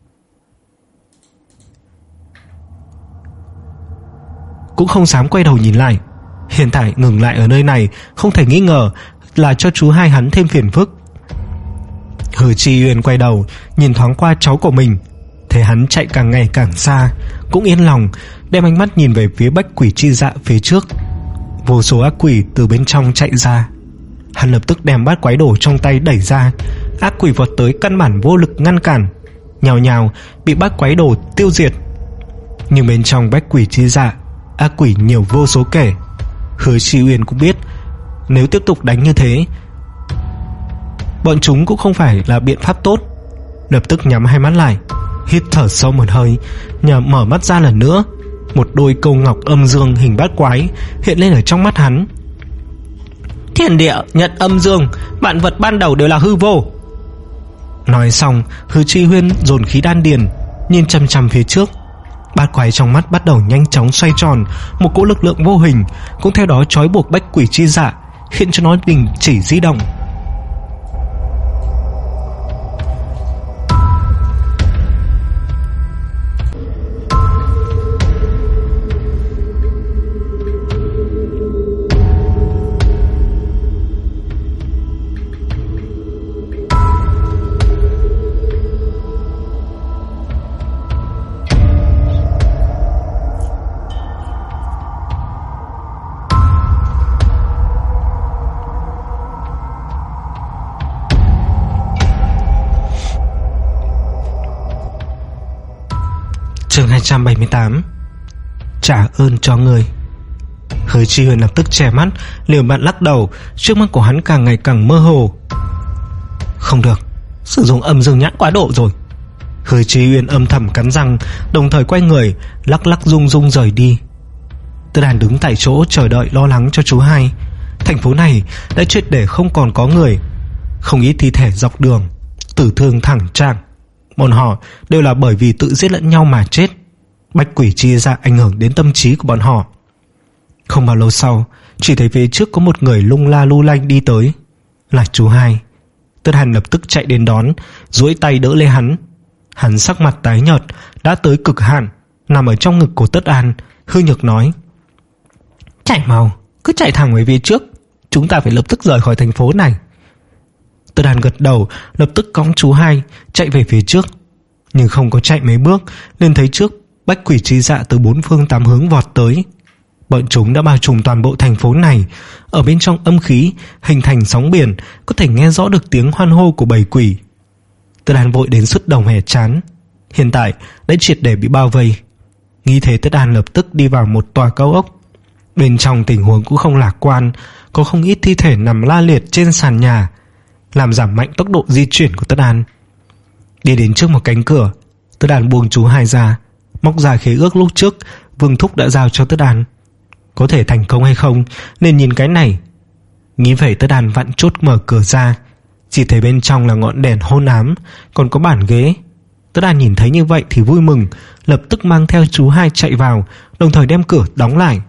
Speaker 1: Cũng không dám quay đầu nhìn lại. Hiện tại ngừng lại ở nơi này không thể nghi ngờ là cho chú hai hắn thêm phiền phức. Hứa Chi Uyên quay đầu nhìn thoáng qua cháu của mình, thấy hắn chạy càng ngày càng xa, cũng yên lòng, đem ánh mắt nhìn về phía bách quỷ chi dạ phía trước. Vô số ác quỷ từ bên trong chạy ra. Hắn lập tức đem bát quái đồ trong tay đẩy ra. Ác quỷ vọt tới căn bản vô lực ngăn cản, nhào nhào bị bát quái đồ tiêu diệt. Nhưng bên trong bách quỷ chi dạ, ác quỷ nhiều vô số kể. Hứa Chi Uyên cũng biết, nếu tiếp tục đánh như thế, bọn chúng cũng không phải là biện pháp tốt. Lập tức nhắm hai mắt lại, hít thở sâu một hơi, nhờ mở mắt ra lần nữa. Một đôi câu ngọc âm dương hình bát quái hiện lên ở trong mắt hắn. Thiên địa nhận âm dương, vạn vật ban đầu đều là hư vô. Nói xong, Hứa Chi Uyên dồn khí đan điền, nhìn chằm chằm phía trước. Bát quái trong mắt bắt đầu nhanh chóng xoay tròn, một cỗ lực lượng vô hình cũng theo đó trói buộc bách quỷ chi dạ, khiến cho nó đình chỉ di động. Chương hai trăm bảy mươi tám. Trả ơn cho người. Hứa Chi Huyền lập tức che mắt, liều mạng lắc đầu. Trước mắt của hắn càng ngày càng mơ hồ. Không được, sử dụng âm dương nhãn quá độ rồi. Hứa Chi Huyền âm thầm cắn răng, đồng thời quay người lắc lắc rung rung rời đi. Tư Đàn đứng tại chỗ chờ đợi lo lắng cho chú hai. Thành phố này đã triệt để không còn có người. Không ít thi thể dọc đường, tử thương thẳng tràng. Bọn họ đều là bởi vì tự giết lẫn nhau mà chết. Bách quỷ chi ra ảnh hưởng đến tâm trí của bọn họ. Không bao lâu sau, chỉ thấy phía trước có một người lung la lu lanh đi tới. Là chú hai. Tất Hàn lập tức chạy đến đón, duỗi tay đỡ lấy hắn. Hắn sắc mặt tái nhợt, đã tới cực hạn, nằm ở trong ngực của Tất An, hư nhược nói: Chạy mau, cứ chạy thẳng về phía trước, chúng ta phải lập tức rời khỏi thành phố này. Tất Hàn gật đầu, lập tức cõng chú hai chạy về phía trước. Nhưng không có chạy mấy bước, liền thấy trước bách quỷ chi dạ từ bốn phương tám hướng vọt tới. Bọn chúng đã bao trùm toàn bộ thành phố này. Ở bên trong âm khí hình thành sóng biển, có thể nghe rõ được tiếng hoan hô của bầy quỷ. Tất An vội đến sứt đầu mẻ chán. Hiện tại đã triệt để bị bao vây. Nghĩ thế, Tất An lập tức đi vào một tòa cao ốc. Bên trong tình huống cũng không lạc quan, có không ít thi thể nằm la liệt trên sàn nhà, làm giảm mạnh tốc độ di chuyển của Tất An. Đi đến trước một cánh cửa, Tất An buông chú hai ra, móc ra khế ước lúc trước Vương Thúc đã giao cho Tất An. Có thể thành công hay không nên nhìn cái này. Nghĩ vậy, Tất An vặn chốt mở cửa ra. Chỉ thấy bên trong là ngọn đèn hôn ám, còn có bàn ghế. Tất An nhìn thấy như vậy thì vui mừng, lập tức mang theo chú hai chạy vào, đồng thời đem cửa đóng lại.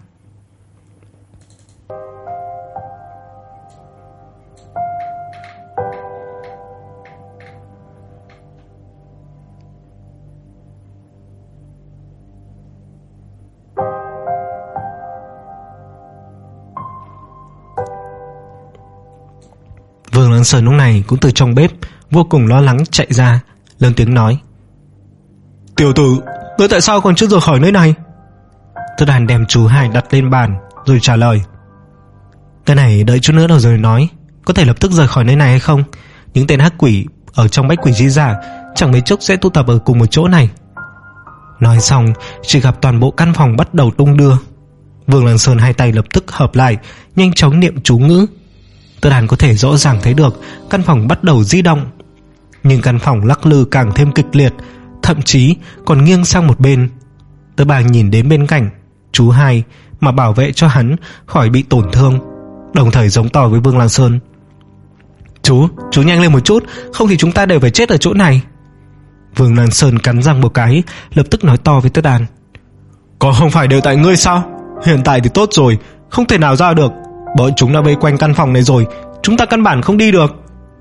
Speaker 1: Vương Lăng Sơn lúc này cũng từ trong bếp vô cùng lo lắng chạy ra, lớn tiếng nói: Tiểu tử, ngươi tại sao còn chưa rời khỏi nơi này? Tất Đàn đem chú hai đặt lên bàn rồi trả lời: Cái này đợi chút nữa đâu rồi nói, có thể lập tức rời khỏi nơi này hay không? Những tên hắc quỷ ở trong bách quỷ chi giả chẳng mấy chốc sẽ tụ tập ở cùng một chỗ này. Nói xong, chỉ gặp toàn bộ căn phòng bắt đầu tung đưa. Vương Lăng Sơn hai tay lập tức hợp lại, nhanh chóng niệm chú ngữ. Tất Đàn có thể rõ ràng thấy được căn phòng bắt đầu di động. Nhưng căn phòng lắc lư càng thêm kịch liệt, thậm chí còn nghiêng sang một bên. Tớ Bàng nhìn đến bên cạnh chú hai mà bảo vệ cho hắn khỏi bị tổn thương, đồng thời giống to với Vương Lăng Sơn: Chú, chú nhanh lên một chút, không thì chúng ta đều phải chết ở chỗ này. Vương Lăng Sơn cắn răng một cái, lập tức nói to với Tất Đan: Có không phải đều tại ngươi sao? Hiện tại thì tốt rồi, không thể nào ra được. Bọn chúng đã vây quanh căn phòng này rồi, chúng ta căn bản không đi được.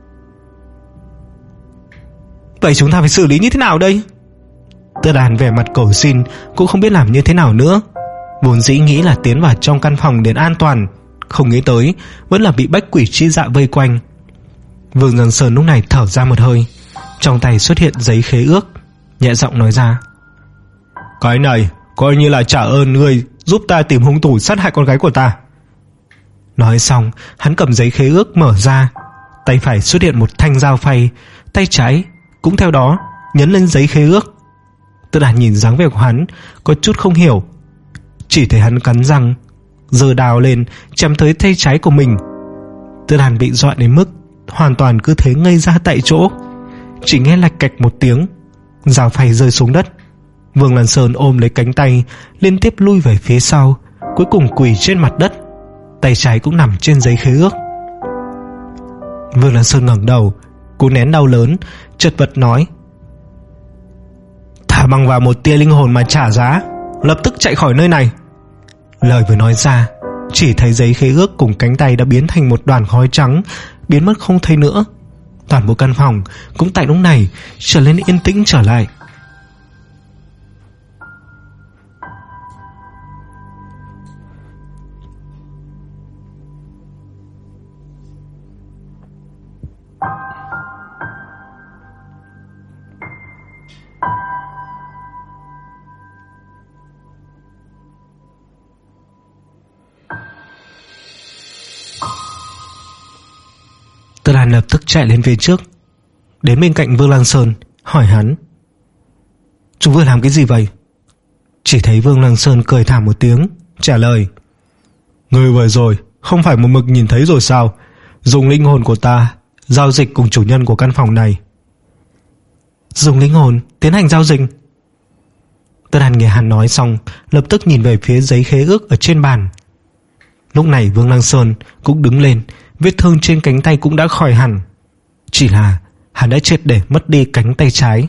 Speaker 1: Vậy chúng ta phải xử lý như thế nào đây? Tất Đan vẻ mặt cầu xin, cũng không biết làm như thế nào nữa. Vốn dĩ nghĩ là tiến vào trong căn phòng đến an toàn, không nghĩ tới vẫn là bị bách quỷ chi dạ vây quanh. Vương Lăng Sơn lúc này thở ra một hơi, trong tay xuất hiện giấy khế ước, nhẹ giọng nói ra: Cái này coi như là trả ơn ngươi giúp ta tìm hung thủ sát hại con gái của ta. Nói xong, hắn cầm giấy khế ước mở ra, tay phải xuất hiện một thanh dao phay, tay trái cũng theo đó nhấn lên giấy khế ước. Tất Đan nhìn dáng vẻ của hắn có chút không hiểu, chỉ thấy hắn cắn răng giơ đao lên chém tới tay trái của mình. Tất Đan bị dọa đến mức hoàn toàn cứ thế ngây ra tại chỗ. Chỉ nghe lạch cạch một tiếng, dao phay rơi xuống đất. Vương Lăng Sơn ôm lấy cánh tay, liên tiếp lui về phía sau, cuối cùng quỳ trên mặt đất, tay trái cũng nằm trên giấy khế ước. Vương Lăng Sơn ngẩng đầu, cố nén đau lớn, chật vật nói: Thả bằng vào một tia linh hồn mà trả giá, lập tức chạy khỏi nơi này. Lời vừa nói ra, chỉ thấy giấy khế ước cùng cánh tay đã biến thành một đoàn khói trắng, biến mất không thấy nữa. Toàn bộ căn phòng cũng tại lúc này trở nên yên tĩnh trở lại. Tất Đan lập tức chạy lên phía trước, đến bên cạnh Vương Lăng Sơn, hỏi hắn: Chú vừa làm cái gì vậy? Chỉ thấy Vương Lăng Sơn cười thảm một tiếng, trả lời: Người vừa rồi không phải một mực nhìn thấy rồi sao? Dùng linh hồn của ta giao dịch cùng chủ nhân của căn phòng này. Dùng linh hồn tiến hành giao dịch? Tất Đan nghe hắn nói xong, lập tức nhìn về phía giấy khế ước ở trên bàn. Lúc này Vương Lăng Sơn cũng đứng lên, vết thương trên cánh tay cũng đã khỏi hẳn, chỉ là hắn đã triệt để mất đi cánh tay trái.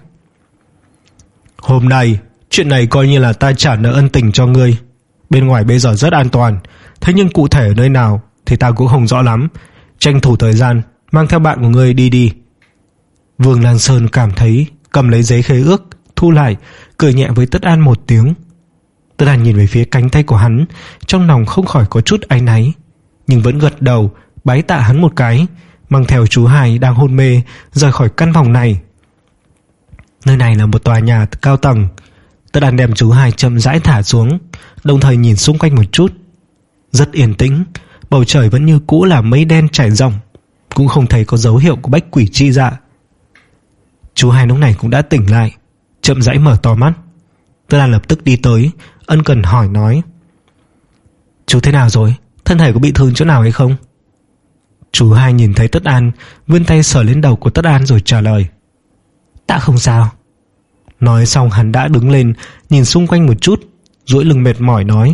Speaker 1: Hôm nay chuyện này coi như là ta trả nợ ân tình cho ngươi. Bên ngoài bây giờ rất an toàn, thế nhưng cụ thể ở nơi nào thì ta cũng không rõ lắm. Tranh thủ thời gian mang theo bạn của ngươi đi đi. Vương Lăng Sơn cảm thấy, cầm lấy giấy khế ước, thu lại, cười nhẹ với Tất Đan một tiếng. Tất Đan nhìn về phía cánh tay của hắn, trong lòng không khỏi có chút áy náy, nhưng vẫn gật đầu bái tạ hắn một cái, mang theo chú hai đang hôn mê rời khỏi căn phòng này. Nơi này là một tòa nhà cao tầng. Tất Đan đem chú hai chậm rãi thả xuống, đồng thời nhìn xung quanh một chút. Rất yên tĩnh, bầu trời vẫn như cũ là mây đen trải rộng, cũng không thấy có dấu hiệu của bách quỷ chi dạ. Chú hai lúc này cũng đã tỉnh lại, chậm rãi mở to mắt. Tất Đan lập tức đi tới, ân cần hỏi nói: Chú thế nào rồi? Thân thể có bị thương chỗ nào hay không? Chú hai nhìn thấy Tất Đan, vươn tay sờ lên đầu của Tất Đan rồi trả lời: Ta không sao. Nói xong hắn đã đứng lên, nhìn xung quanh một chút, duỗi lưng mệt mỏi nói: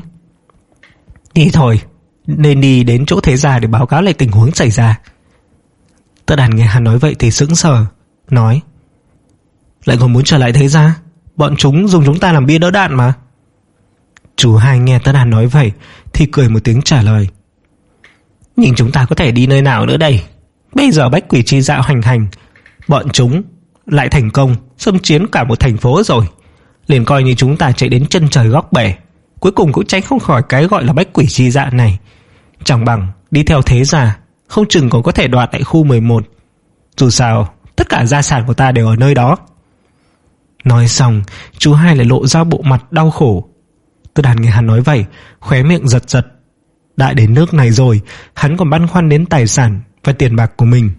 Speaker 1: Đi thôi, nên đi đến chỗ thế gia để báo cáo lại tình huống xảy ra. Tất Đan nghe hắn nói vậy thì sững sờ, nói: Lại còn muốn trở lại thế gia? Bọn chúng dùng chúng ta làm bia đỡ đạn mà. Chú hai nghe Tất Đan nói vậy thì cười một tiếng trả lời: Nhưng chúng ta có thể đi nơi nào nữa đây? Bây giờ bách quỷ chi dạ hoành hành, bọn chúng lại thành công xâm chiếm cả một thành phố rồi, liền coi như chúng ta chạy đến chân trời góc bể, cuối cùng cũng tránh không khỏi cái gọi là bách quỷ chi dạ này. Chẳng bằng đi theo thế gia, không chừng còn có thể đoạt tại khu mười một. Dù sao tất cả gia sản của ta đều ở nơi đó. Nói xong, chú hai lại lộ ra bộ mặt đau khổ. Tất Đan nghe hắn nói vậy, khóe miệng giật giật. Đã đến nước này rồi, hắn còn băn khoăn đến tài sản và tiền bạc của mình.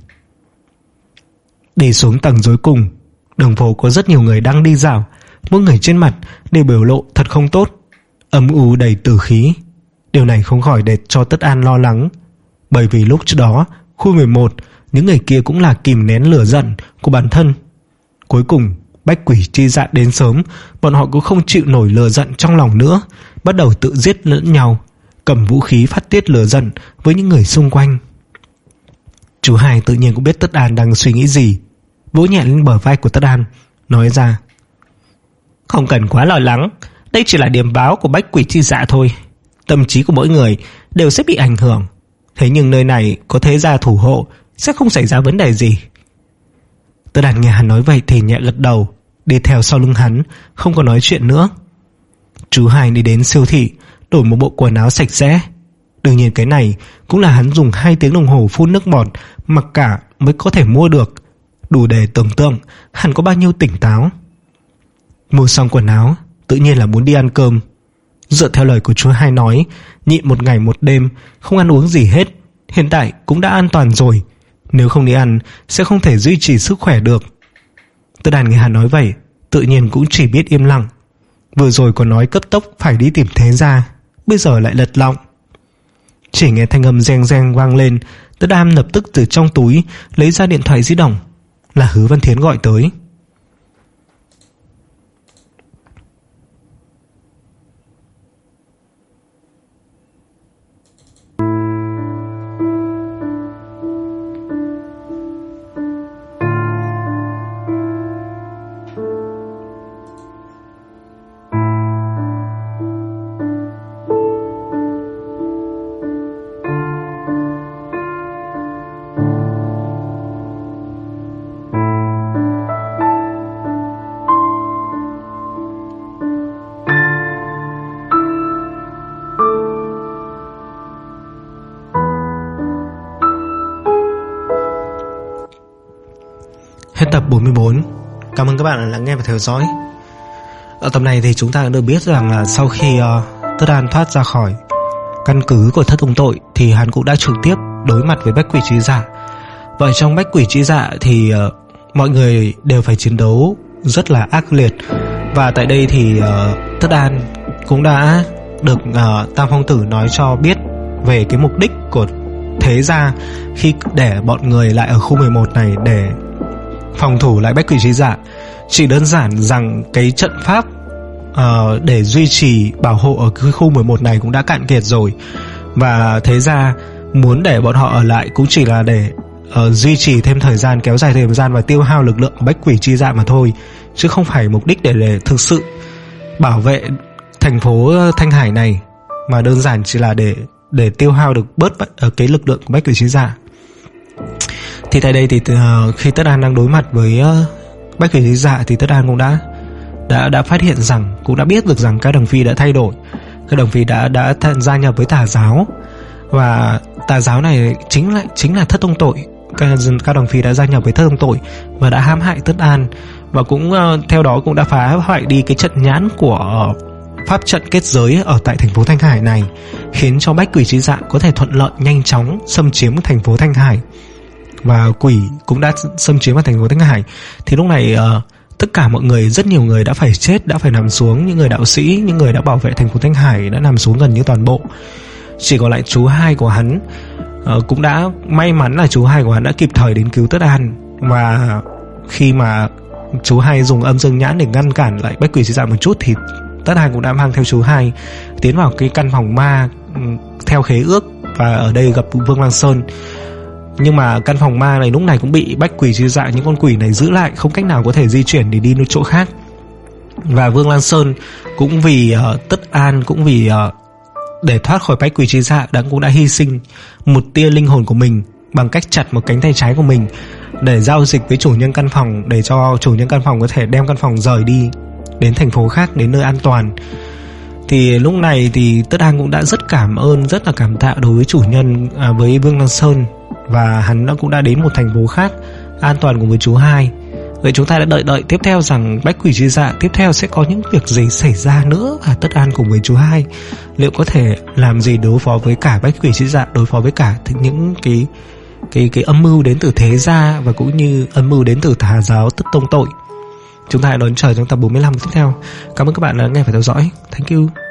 Speaker 1: Đi xuống tầng dưới cùng, đường phố có rất nhiều người đang đi dạo, mỗi người trên mặt đều biểu lộ thật không tốt, âm u đầy tử khí. Điều này không khỏi để cho Tất An lo lắng, bởi vì lúc trước đó khu mười một những người kia cũng là kìm nén lửa giận của bản thân. Cuối cùng bách quỷ chi dạ đến sớm, bọn họ cũng không chịu nổi lửa giận trong lòng nữa, bắt đầu tự giết lẫn nhau, cầm vũ khí phát tiết lửa giận với những người xung quanh. Chú Hai tự nhiên cũng biết Tất An đang suy nghĩ gì, vỗ nhẹ lên bờ vai của Tất An, nói ra: Không cần quá lo lắng, đây chỉ là điểm báo của bách quỷ chi dạ thôi. Tâm trí của mỗi người đều sẽ bị ảnh hưởng, thế nhưng nơi này có thế gia thủ hộ, sẽ không xảy ra vấn đề gì. Tất An nghe hắn nói vậy thì nhẹ gật đầu, đi theo sau lưng hắn, không có nói chuyện nữa. Chú Hai đi đến siêu thị, đổi một bộ quần áo sạch sẽ. Đương nhiên cái này cũng là hắn dùng hai tiếng đồng hồ phun nước bọt mặc cả mới có thể mua được, đủ để tưởng tượng hắn có bao nhiêu tỉnh táo. Mua xong quần áo, tự nhiên là muốn đi ăn cơm. Dựa theo lời của chú Hai nói, nhịn một ngày một đêm, không ăn uống gì hết, hiện tại cũng đã an toàn rồi. Nếu không đi ăn, sẽ không thể duy trì sức khỏe được. Tất An nghe hắn nói vậy, tự nhiên cũng chỉ biết im lặng. Vừa rồi còn nói cấp tốc phải đi tìm thế gia, bây giờ lại lật lọng. Chỉ nghe thanh âm reng reng vang lên, Tất An lập tức từ trong túi lấy ra điện thoại di động. Là Hứa Văn Thiến gọi tới. Hết tập bốn mươi bốn. Cảm ơn các bạn đã lắng nghe và theo dõi. Ở tập này thì chúng ta đã được biết rằng là sau khi uh, Tất An thoát ra khỏi căn cứ của thất tông tội thì hắn cũng đã trực tiếp đối mặt với bách quỷ trí dạ. Và trong bách quỷ trí dạ thì uh, mọi người đều phải chiến đấu rất là ác liệt. Và tại đây thì uh, Tất An cũng đã được uh, Tam Phong Tử nói cho biết về cái mục đích của thế gia khi để bọn người lại ở khu mười một này để phòng thủ lại bách quỷ trí dạ. Chỉ đơn giản rằng cái trận pháp uh, để duy trì bảo hộ ở cái khu mười một này cũng đã cạn kiệt rồi, và thế ra muốn để bọn họ ở lại cũng chỉ là để uh, duy trì thêm thời gian, kéo dài thời gian và tiêu hao lực lượng bách quỷ chi dạ mà thôi, chứ không phải mục đích để, để thực sự bảo vệ thành phố Thanh Hải này, mà đơn giản chỉ là để để tiêu hao được bớt uh, cái lực lượng của bách quỷ chi dạ. Thì tại đây thì uh, khi Tất An đang đối mặt với uh, bách quỷ trí dạ thì Tất An cũng đã đã đã phát hiện rằng, cũng đã biết được rằng các Đồng Phi đã thay đổi. Các Đồng Phi đã đã gia nhập với tà giáo, và tà giáo này chính là chính là thất tông tội. Các, các Đồng Phi đã gia nhập với thất tông tội và đã hãm hại Tất An, và cũng uh, theo đó cũng đã phá hoại đi cái trận nhãn của uh, pháp trận kết giới ở tại thành phố Thanh Hải này, khiến cho bách quỷ trí dạ có thể thuận lợi nhanh chóng xâm chiếm thành phố Thanh Hải. Và quỷ cũng đã xâm chiếm vào thành phố Thanh Hải. Thì lúc này uh, tất cả mọi người, rất nhiều người đã phải chết, đã phải nằm xuống. Những người đạo sĩ, những người đã bảo vệ thành phố Thanh Hải đã nằm xuống gần như toàn bộ. Chỉ còn lại chú Hai của hắn. uh, Cũng đã may mắn là chú Hai của hắn đã kịp thời đến cứu Tất An. Và khi mà chú Hai dùng âm dương nhãn để ngăn cản lại bách quỷ trí dạ một chút, thì Tất An cũng đã mang theo chú Hai tiến vào cái căn phòng ma theo khế ước, và ở đây gặp Vương Lăng Sơn. Nhưng mà căn phòng ma này lúc này cũng bị bách quỷ chi dạ, những con quỷ này giữ lại, không cách nào có thể di chuyển để đi đến chỗ khác. Và Vương Lan Sơn cũng vì uh, Tất An, cũng vì uh, để thoát khỏi bách quỷ chi dạ, đã cũng đã hy sinh một tia linh hồn của mình bằng cách chặt một cánh tay trái của mình để giao dịch với chủ nhân căn phòng, để cho chủ nhân căn phòng có thể đem căn phòng rời đi đến thành phố khác, đến nơi an toàn. Thì lúc này thì Tất An cũng đã rất cảm ơn, rất là cảm tạ đối với chủ nhân, à, với Vương Lan Sơn, và hắn đã cũng đã đến một thành phố khác an toàn cùng với chú Hai. Vậy chúng ta đã đợi đợi tiếp theo rằng bách quỷ chi dạ tiếp theo sẽ có những việc gì xảy ra nữa, và Tất An cùng với chú Hai liệu có thể làm gì đối phó với cả bách quỷ chi dạ, đối phó với cả những cái cái cái âm mưu đến từ thế gia, và cũng như âm mưu đến từ tà giáo Tất Tông Tội. Chúng ta hãy đón chờ trong tập bốn mươi lăm tiếp theo. Cảm ơn các bạn đã nghe và theo dõi. Thank you.